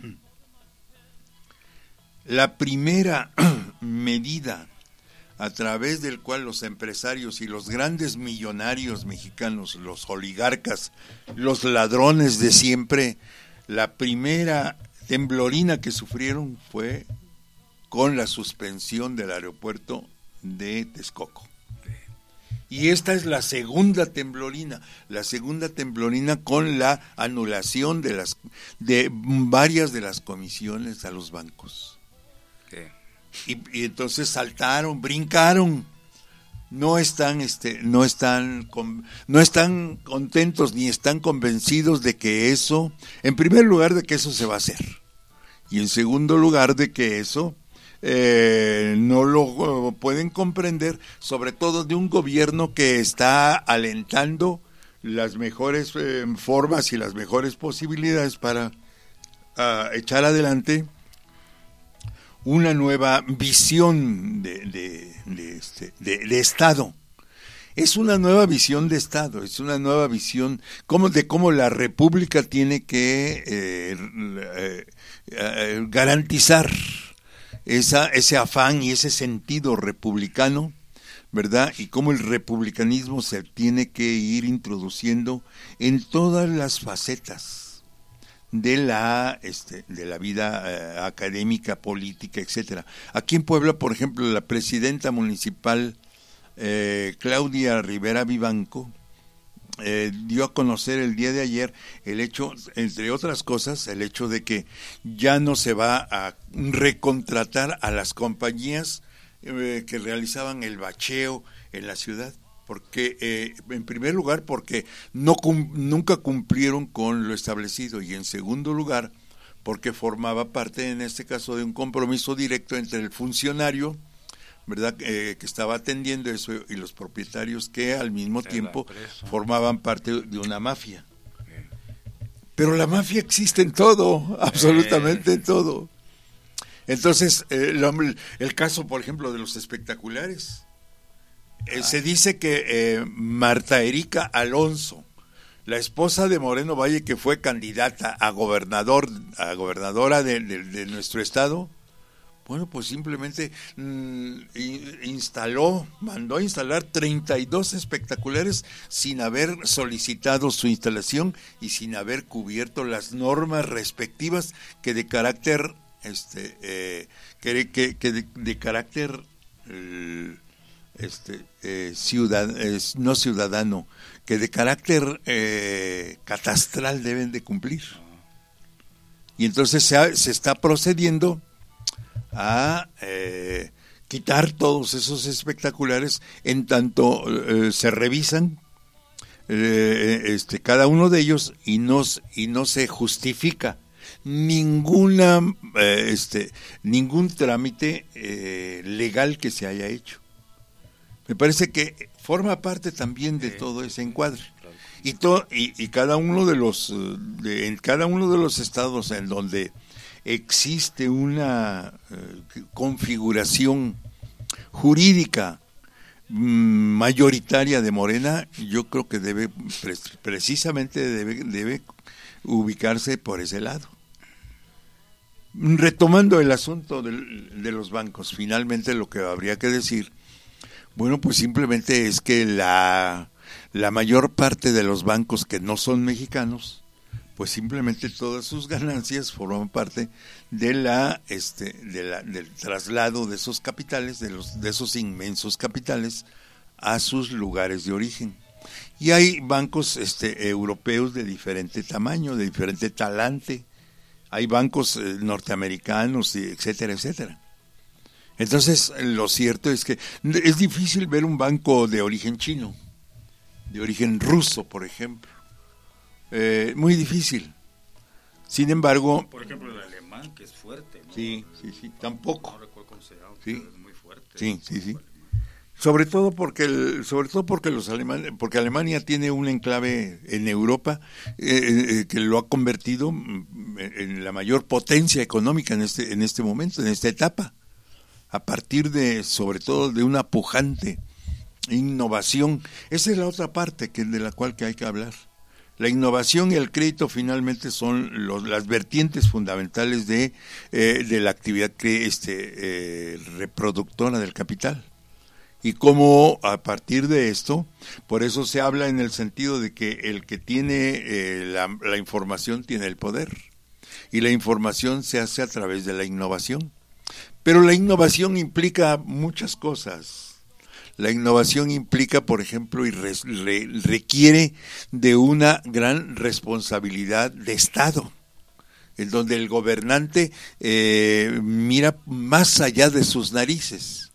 La primera medida a través del cual los empresarios y los grandes millonarios mexicanos, los oligarcas, los ladrones de siempre, la primera temblorina que sufrieron fue con la suspensión del aeropuerto de Texcoco. Y esta es la segunda temblorina, la segunda temblorina con la anulación de las de varias de las comisiones a los bancos. Sí. Y, y entonces saltaron, brincaron, no están, este, no están, con, no están contentos ni están convencidos de que eso, en primer lugar, de que eso se va a hacer, y en segundo lugar, de que eso eh, no lo uh, pueden comprender, sobre todo de un gobierno que está alentando las mejores eh, formas y las mejores posibilidades para uh, echar adelante una nueva visión de, de, de, este, de, de Estado. Es una nueva visión de Estado, es una nueva visión como de cómo la República tiene que eh, eh, eh, garantizar esa, ese afán y ese sentido republicano, ¿verdad? Y cómo el republicanismo se tiene que ir introduciendo en todas las facetas de la este de la vida eh, académica, política, etcétera. Aquí en Puebla, por ejemplo, la presidenta municipal eh, Claudia Rivera Vivanco eh, dio a conocer el día de ayer el hecho, entre otras cosas, el hecho de que ya no se va a recontratar a las compañías eh, que realizaban el bacheo en la ciudad. Porque, eh, en primer lugar, porque no cum- nunca cumplieron con lo establecido, y en segundo lugar, porque formaba parte, en este caso, de un compromiso directo entre el funcionario, ¿verdad?, eh, que estaba atendiendo eso, y los propietarios que al mismo tiempo formaban parte de una mafia. Pero la mafia existe en todo, absolutamente en todo. Entonces, eh, el, el caso, por ejemplo, de los espectaculares. Eh, se dice que eh, Marta Erika Alonso, la esposa de Moreno Valle, que fue candidata a gobernador, a gobernadora de, de, de nuestro estado, bueno, pues simplemente mmm, instaló, mandó a instalar treinta y dos espectaculares sin haber solicitado su instalación y sin haber cubierto las normas respectivas que de carácter, este, eh, que, que, que de, de carácter eh, este eh, ciudad eh, no ciudadano, que de carácter eh, catastral deben de cumplir. Y entonces se, ha, se está procediendo a eh, quitar todos esos espectaculares en tanto eh, se revisan eh, este cada uno de ellos y no y no se justifica ninguna eh, este ningún trámite eh, legal que se haya hecho. Me parece que forma parte también de todo ese encuadre. Y, to, y, y cada uno de los de, en cada uno de los estados en donde existe una eh, configuración jurídica mm, mayoritaria de Morena, yo creo que debe pre, precisamente debe, debe ubicarse por ese lado. Retomando el asunto de, de los bancos, finalmente lo que habría que decir, bueno, pues simplemente es que la, la mayor parte de los bancos que no son mexicanos, pues simplemente todas sus ganancias forman parte de la, este, de la, del traslado de esos capitales, de los, de esos inmensos capitales, a sus lugares de origen. Y hay bancos, este, europeos de diferente tamaño, de diferente talante. Hay bancos eh, norteamericanos, etcétera, etcétera. Entonces, lo cierto es que es difícil ver un banco de origen chino, de origen ruso, por ejemplo. Eh, muy difícil. Sin embargo... Por ejemplo, el alemán, que es fuerte, ¿no? Sí, sí, sí, tampoco. No recuerdo cómo se llama, sí. pero es muy fuerte. Sí, sí, sí. Sobre todo porque el, sobre todo porque los alemanes, porque Alemania tiene un enclave en Europa eh, eh, que lo ha convertido en la mayor potencia económica en este en este momento, en esta etapa, a partir de, sobre todo, de una pujante innovación. Esa es la otra parte que de la cual que hay que hablar. La innovación y el crédito finalmente son los, las vertientes fundamentales de, eh, de la actividad que, este, eh, reproductora del capital. Y cómo a partir de esto, por eso se habla en el sentido de que el que tiene eh, la, la información tiene el poder. Y la información se hace a través de la innovación. Pero la innovación implica muchas cosas. La innovación implica, por ejemplo, y re, re, requiere de una gran responsabilidad de Estado, en donde el gobernante eh, mira más allá de sus narices.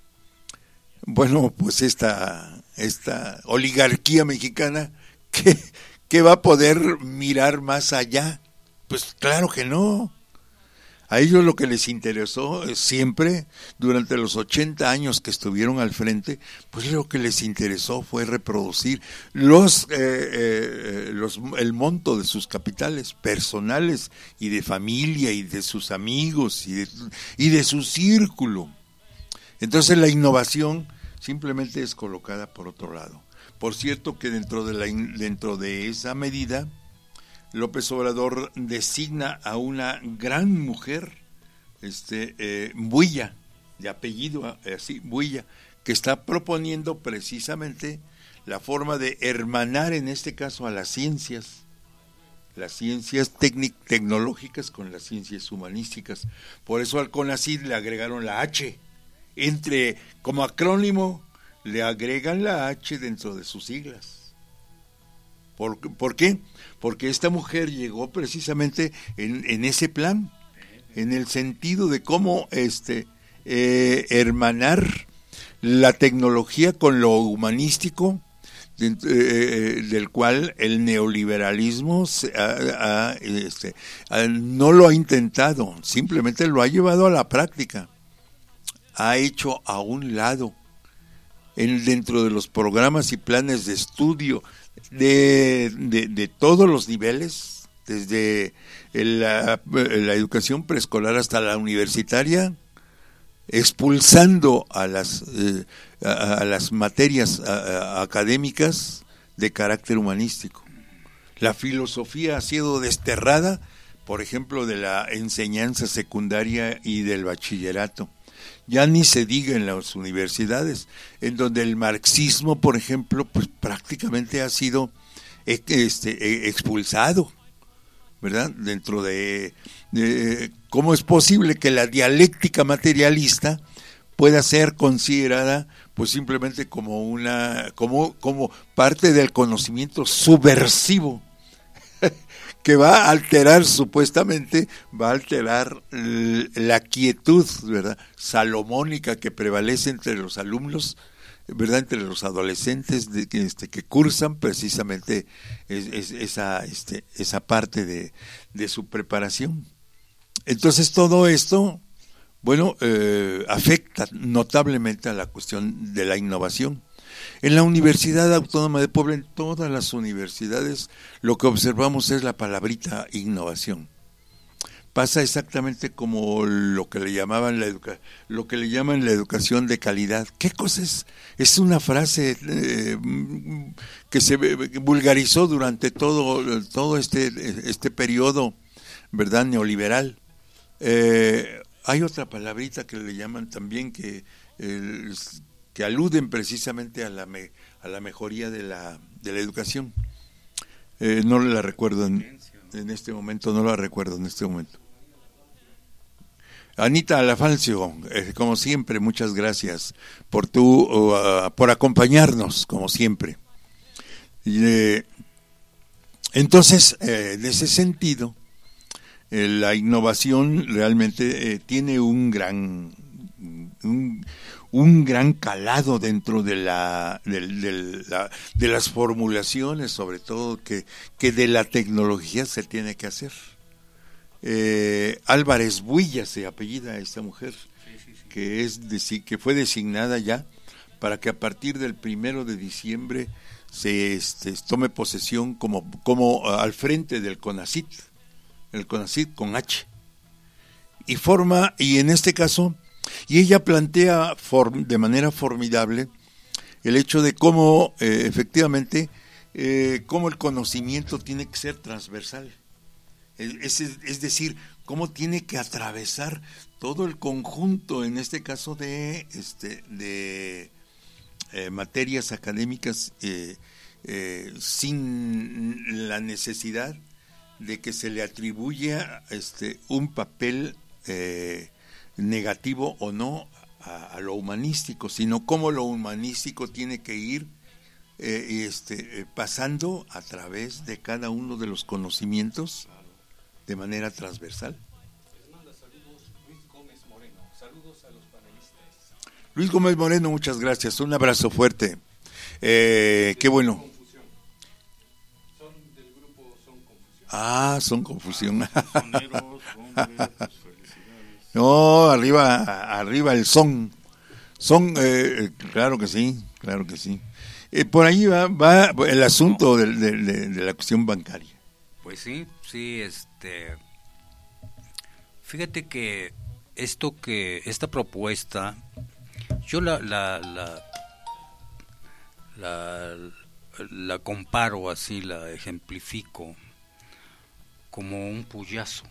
Bueno, pues esta, esta oligarquía mexicana, ¿qué, ¿qué va a poder mirar más allá? Pues claro que no. A ellos lo que les interesó siempre, durante los ochenta años que estuvieron al frente, pues lo que les interesó fue reproducir los, eh, eh, los el monto de sus capitales personales y de familia y de sus amigos y de, y de su círculo. Entonces la innovación simplemente es colocada por otro lado. Por cierto que dentro de la dentro de esa medida, López Obrador designa a una gran mujer, este eh, Builla, de apellido así, Builla, que está proponiendo precisamente la forma de hermanar en este caso a las ciencias, las ciencias técnic- tecnológicas con las ciencias humanísticas. Por eso al CONACYT le agregaron la H, entre como acrónimo le agregan la H dentro de sus siglas. ¿Por, ¿por qué? Porque esta mujer llegó precisamente en, en ese plan, en el sentido de cómo este eh, hermanar la tecnología con lo humanístico, de, eh, del cual el neoliberalismo se ha, ha, este, ha, no lo ha intentado, simplemente lo ha llevado a la práctica, ha hecho a un lado en, dentro de los programas y planes de estudio de, de, de todos los niveles, desde la, la educación preescolar hasta la universitaria, expulsando a las eh, a, a las materias a, a, académicas de carácter humanístico. La filosofía ha sido desterrada, por ejemplo, de la enseñanza secundaria y del bachillerato. Ya ni se diga en las universidades, en donde el marxismo, por ejemplo, pues prácticamente ha sido este, expulsado, ¿verdad? Dentro de, de cómo es posible que la dialéctica materialista pueda ser considerada pues simplemente como una como como parte del conocimiento subversivo que va a alterar, supuestamente va a alterar la quietud, ¿verdad?, salomónica que prevalece entre los alumnos, ¿verdad?, entre los adolescentes de, que, este, que cursan precisamente es, es, esa, este, esa parte de, de su preparación. Entonces todo esto, bueno, eh, afecta notablemente a la cuestión de la innovación. En la Universidad Autónoma de Puebla, en todas las universidades, lo que observamos es la palabrita innovación. Pasa exactamente como lo que le llamaban la educa lo que le llaman la educación de calidad. ¿Qué cosa es? Es una frase eh, que se vulgarizó durante todo todo este este periodo, ¿verdad?, neoliberal. Eh, hay otra palabrita que le llaman también que eh, que aluden precisamente a la me, a la mejoría de la de la educación. Eh, no la recuerdo en, en este momento, no la recuerdo en este momento. Anita Alafancio, eh, como siempre, muchas gracias por tu uh, por acompañarnos, como siempre. Y, eh, entonces, eh, en ese sentido, eh, la innovación realmente eh, tiene un gran un, un gran calado dentro de la de, de, la de las formulaciones, sobre todo que que de la tecnología se tiene que hacer. Eh, Álvarez Builla se apellida esta mujer, sí, sí, sí. que es que fue designada ya para que a partir del primero de diciembre se este, tome posesión como como uh, al frente del CONACYT, el CONACYT con H, y forma y en este caso y ella plantea form, de manera formidable el hecho de cómo eh, efectivamente eh, cómo el conocimiento tiene que ser transversal. Es, es, es decir, cómo tiene que atravesar todo el conjunto, en este caso de este de eh, materias académicas, eh, eh, sin la necesidad de que se le atribuya este un papel eh, negativo o no a, a lo humanístico, sino cómo lo humanístico tiene que ir eh, este, eh, pasando a través de cada uno de los conocimientos de manera transversal. Les manda saludos Luis Gómez Moreno. Saludos a los panelistas. Luis Gómez Moreno, muchas gracias. Un abrazo fuerte. Eh, qué bueno. Son del grupo Son Confusión. Ah, Son Confusión. No, arriba, arriba el son. Son, eh, claro que sí, claro que sí. Eh, por ahí va, va el asunto de, de, de, de la cuestión bancaria. Pues sí, sí, este, fíjate que esto que, esta propuesta, yo la, la, la, la, la comparo así, la ejemplifico como un puyazo.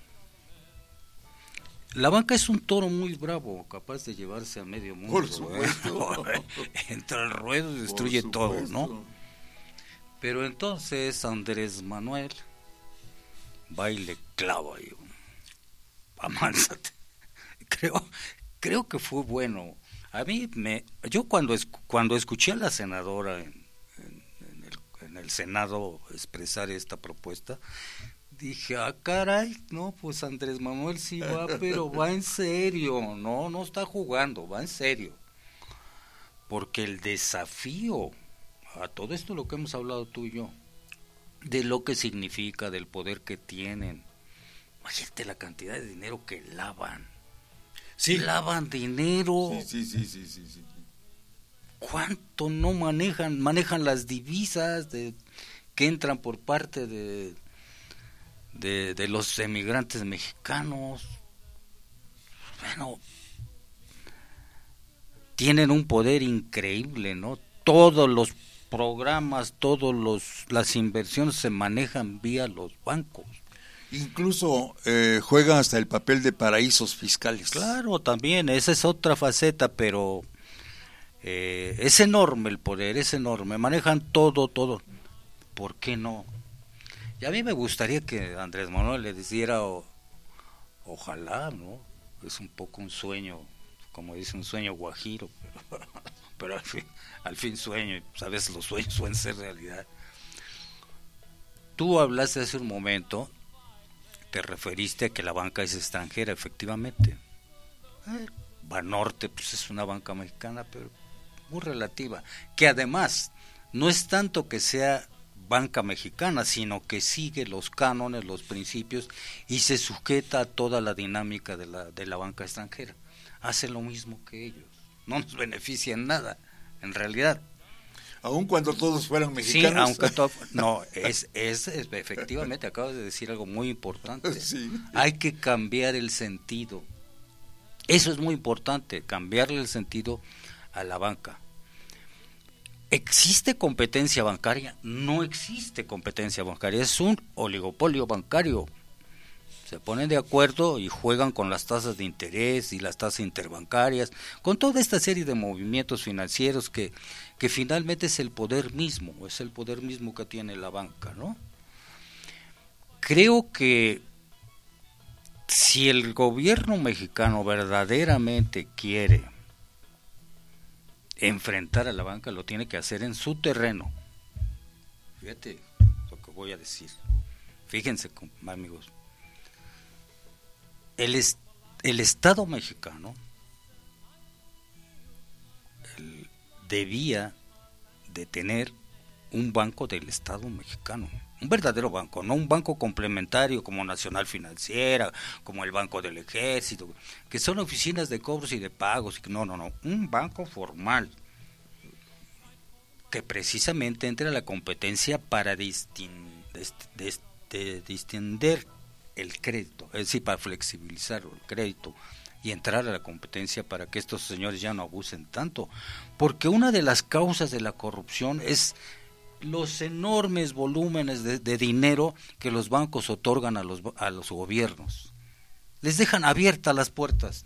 La banca es un toro muy bravo, capaz de llevarse a medio mundo. Por supuesto. ¿eh? Entra al ruedo y destruye todo, ¿no? Pero entonces Andrés Manuel va y le clava ahí, amánzate. Creo, creo que fue bueno. A mí me, yo cuando es, cuando escuché a la senadora en, en, en, el, en el Senado expresar esta propuesta, dije, ah, caray, no, pues Andrés Manuel sí va, pero va en serio, no, no está jugando, va en serio. Porque el desafío a todo esto, lo que hemos hablado tú y yo, de lo que significa, del poder que tienen, imagínate la cantidad de dinero que lavan. Sí. Lavan dinero. Sí, sí, sí, sí, sí, sí. ¿Cuánto no manejan? Manejan las divisas de, que entran por parte de, de, de los emigrantes mexicanos. Bueno, tienen un poder increíble, ¿no? Todos los programas, todos los las inversiones se manejan vía los bancos. Incluso eh, juegan hasta el papel de paraísos fiscales. Claro, también, esa es otra faceta, pero eh, es enorme el poder, es enorme, manejan todo, todo. ¿Por qué no? Y a mí me gustaría que Andrés Manuel le diera, o, ojalá, ¿no? Es un poco un sueño, como dice, un sueño guajiro, pero, pero al fin, al fin sueño, y sabes, los sueños suelen ser realidad. Tú hablaste hace un momento, te referiste a que la banca es extranjera, efectivamente. Eh, Banorte, pues es una banca mexicana, pero muy relativa, que además no es tanto que sea banca mexicana, sino que sigue los cánones, los principios, y se sujeta a toda la dinámica de la, de la banca extranjera. Hace lo mismo que ellos, no nos beneficia en nada, en realidad. Aun cuando todos fueran mexicanos. Sí, aunque todo, no, es, es, es efectivamente, acabas de decir algo muy importante. Sí. Hay que cambiar el sentido. Eso es muy importante, cambiarle el sentido a la banca. ¿Existe competencia bancaria? No existe competencia bancaria, es un oligopolio bancario. Se ponen de acuerdo y juegan con las tasas de interés y las tasas interbancarias, con toda esta serie de movimientos financieros que, que finalmente es el poder mismo, es el poder mismo que tiene la banca, ¿no? Creo que si el gobierno mexicano verdaderamente quiere enfrentar a la banca, lo tiene que hacer en su terreno. Fíjate lo que voy a decir. Fíjense, amigos. El, est el Estado mexicano el, debía de tener un banco del Estado mexicano, un verdadero banco, no un banco complementario como Nacional Financiera, como el Banco del Ejército, que son oficinas de cobros y de pagos. No, no, no, un banco formal que precisamente entre a la competencia para distin de, de, de, distender el crédito, es decir, para flexibilizar el crédito y entrar a la competencia para que estos señores ya no abusen tanto, porque una de las causas de la corrupción es los enormes volúmenes de, de dinero que los bancos otorgan a los, a los gobiernos. Les dejan abiertas las puertas.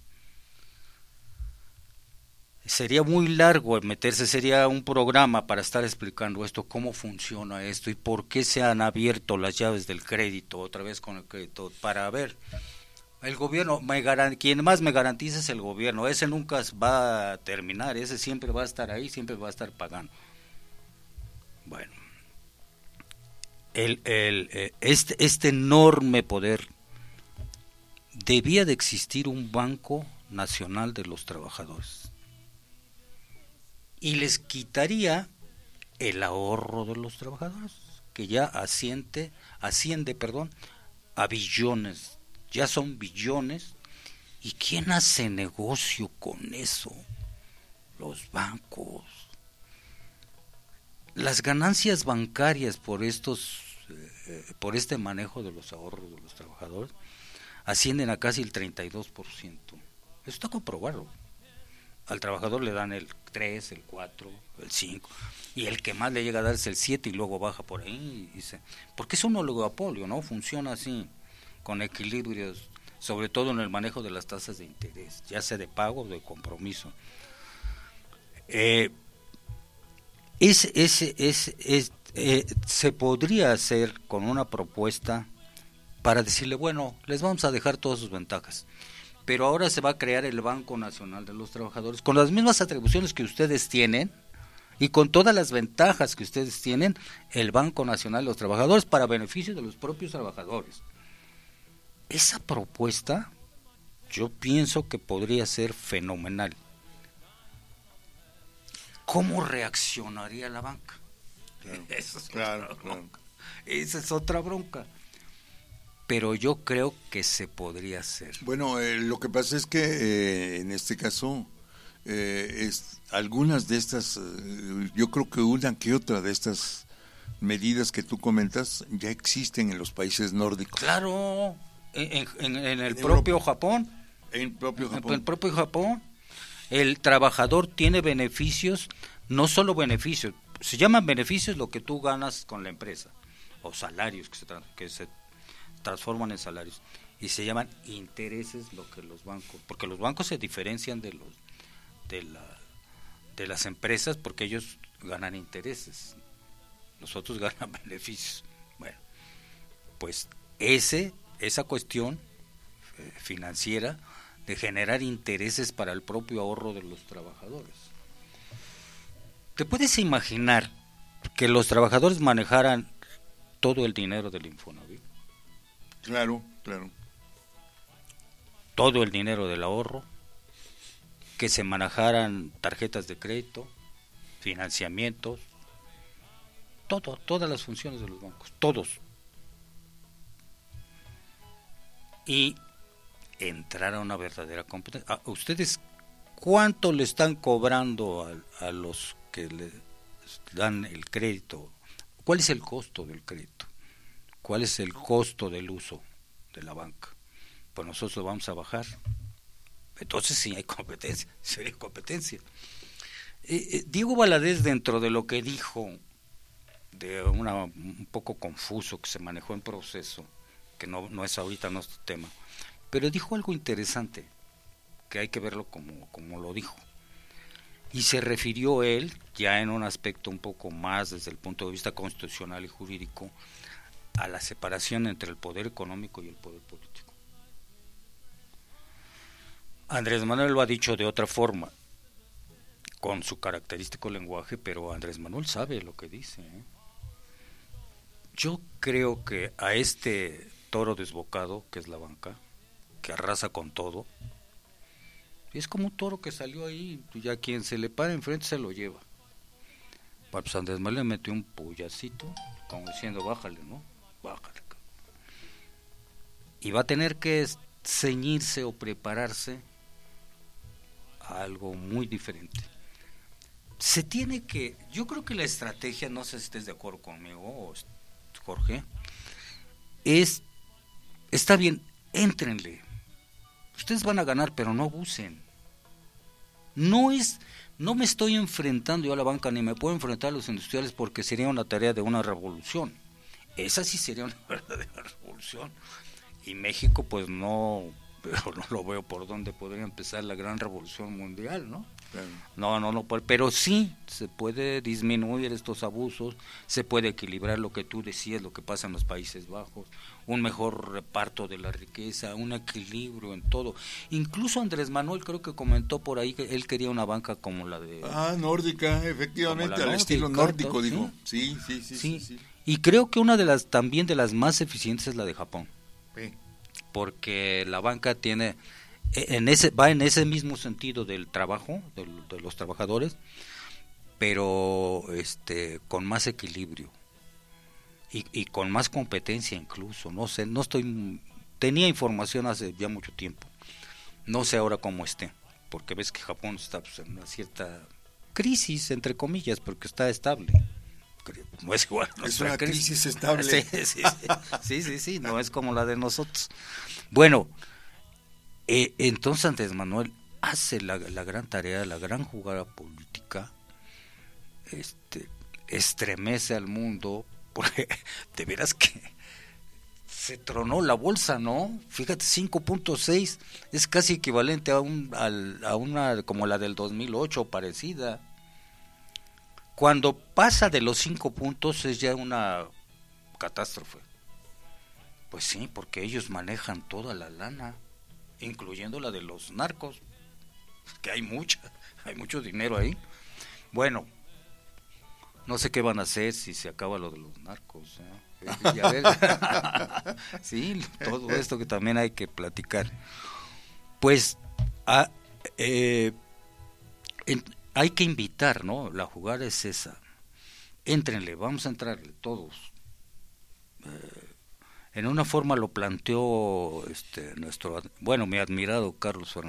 Sería muy largo meterse, sería un programa para estar explicando esto, cómo funciona esto y por qué se han abierto las llaves del crédito, otra vez con el crédito, para ver, el gobierno, me quien más me garantiza es el gobierno, ese nunca va a terminar, ese siempre va a estar ahí, siempre va a estar pagando. Bueno, el, el, este, este enorme poder, debía de existir un Banco Nacional de los Trabajadores. Y les quitaría el ahorro de los trabajadores, que ya asciende, asciende, perdón, a billones, ya son billones. ¿Y quién hace negocio con eso? Los bancos. Las ganancias bancarias por estos, eh, por este manejo de los ahorros de los trabajadores ascienden a casi el treinta y dos por ciento. Eso está comprobado. Al trabajador le dan el tres, el cuatro, el cinco, y el que más le llega a dar es el siete y luego baja por ahí. Y se, porque es un oligopolio, ¿no? Funciona así, con equilibrios, sobre todo en el manejo de las tasas de interés, ya sea de pago o de compromiso. Eh, es, es, es, es, eh, se podría hacer con una propuesta para decirle, bueno, les vamos a dejar todas sus ventajas, pero ahora se va a crear el Banco Nacional de los Trabajadores con las mismas atribuciones que ustedes tienen y con todas las ventajas que ustedes tienen, el Banco Nacional de los Trabajadores para beneficio de los propios trabajadores. Esa propuesta yo pienso que podría ser fenomenal. ¿Cómo reaccionaría la banca? Claro, Esa es claro, otra claro. bronca. Esa es otra bronca. Pero yo creo que se podría hacer. Bueno, eh, lo que pasa es que eh, en este caso, eh, es, algunas de estas, eh, yo creo que una que otra de estas medidas que tú comentas ya existen en los países nórdicos. Claro, en, en, en el En propio Europa. Japón. En el propio En Japón. el propio Japón, el trabajador tiene beneficios, no solo beneficios, se llaman beneficios lo que tú ganas con la empresa, o salarios que se, tra- que se transforman en salarios, y se llaman intereses lo que los bancos, porque los bancos se diferencian de los de la de las empresas porque ellos ganan intereses, nosotros ganan beneficios. Bueno, pues ese esa cuestión eh, financiera de generar intereses para el propio ahorro de los trabajadores. ¿Te puedes imaginar que los trabajadores manejaran todo el dinero del Infonavit? Claro, claro. Todo el dinero del ahorro, que se manejaran tarjetas de crédito, financiamientos, todo, todas las funciones de los bancos, todos. Y entrar a una verdadera competencia. ¿A ustedes cuánto le están cobrando a, a los que le dan el crédito? ¿Cuál es el costo del crédito? ¿Cuál es el costo del uso de la banca? Pues nosotros lo vamos a bajar. Entonces sí hay competencia, sería competencia. Eh, eh, Diego Valadez, dentro de lo que dijo, de una un poco confuso que se manejó en proceso, que no, no es ahorita nuestro tema, pero dijo algo interesante, que hay que verlo como, como lo dijo. Y se refirió él, ya en un aspecto un poco más desde el punto de vista constitucional y jurídico, a la separación entre el poder económico y el poder político. Andrés Manuel lo ha dicho de otra forma, con su característico lenguaje, pero Andrés Manuel sabe lo que dice, ¿eh? Yo creo que a este toro desbocado, que es la banca, que arrasa con todo, es como un toro que salió ahí, ya quien se le para enfrente se lo lleva. Pues Andrés Manuel le metió un puyacito, como diciendo, bájale, ¿no? Bájale. Y va a tener que ceñirse o prepararse a algo muy diferente. Se tiene que, yo creo que la estrategia, no sé si estés de acuerdo conmigo, Jorge, es, está bien, éntrenle. Ustedes van a ganar, pero no abusen. No es, no me estoy enfrentando yo a la banca, ni me puedo enfrentar a los industriales, porque sería una tarea de una revolución. Esa sí sería una verdadera revolución. Y México, pues no, pero no lo veo por dónde podría empezar la gran revolución mundial, ¿no? Claro. No, no, no, pero sí se puede disminuir estos abusos, se puede equilibrar lo que tú decías, lo que pasa en los Países Bajos, un mejor reparto de la riqueza, un equilibrio en todo. Incluso Andrés Manuel creo que comentó por ahí que él quería una banca como la de... Ah, nórdica, efectivamente, al nórdica, estilo nórdico, ¿sí? digo. Sí, sí, sí, Sí, sí, sí. y creo que una de las, también de las más eficientes es la de Japón. Sí. Porque la banca tiene... En ese, va en ese mismo sentido del trabajo, de, de los trabajadores, pero este con más equilibrio y, y con más competencia incluso. No sé, no estoy, tenía información hace ya mucho tiempo, no sé ahora cómo esté, porque ves que Japón está pues, en una cierta crisis, entre comillas, porque está estable. No es igual, es una crisis, crisis estable. Sí sí sí, sí, sí, sí, no es como la de nosotros. Bueno, Eh, entonces Andrés Manuel hace la, la gran tarea, la gran jugada política, este, estremece al mundo, porque de veras que se tronó la bolsa, ¿no? Fíjate, cinco punto seis es casi equivalente a, un, al, a una como la del dos mil ocho, parecida. Cuando pasa de los cinco puntos es ya una catástrofe. Pues sí, porque ellos manejan toda la lana, incluyendo la de los narcos, que hay mucha, hay mucho dinero ahí. Bueno, No sé qué van a hacer si se acaba lo de los narcos. ¿eh? Ya ves. Sí, todo esto que también hay que platicar. Pues a, eh, en, hay que invitar, ¿no? La jugada es esa. Éntrenle, vamos a entrarle todos. Eh, en una forma lo planteó este nuestro, bueno, mi admirado Carlos Fernández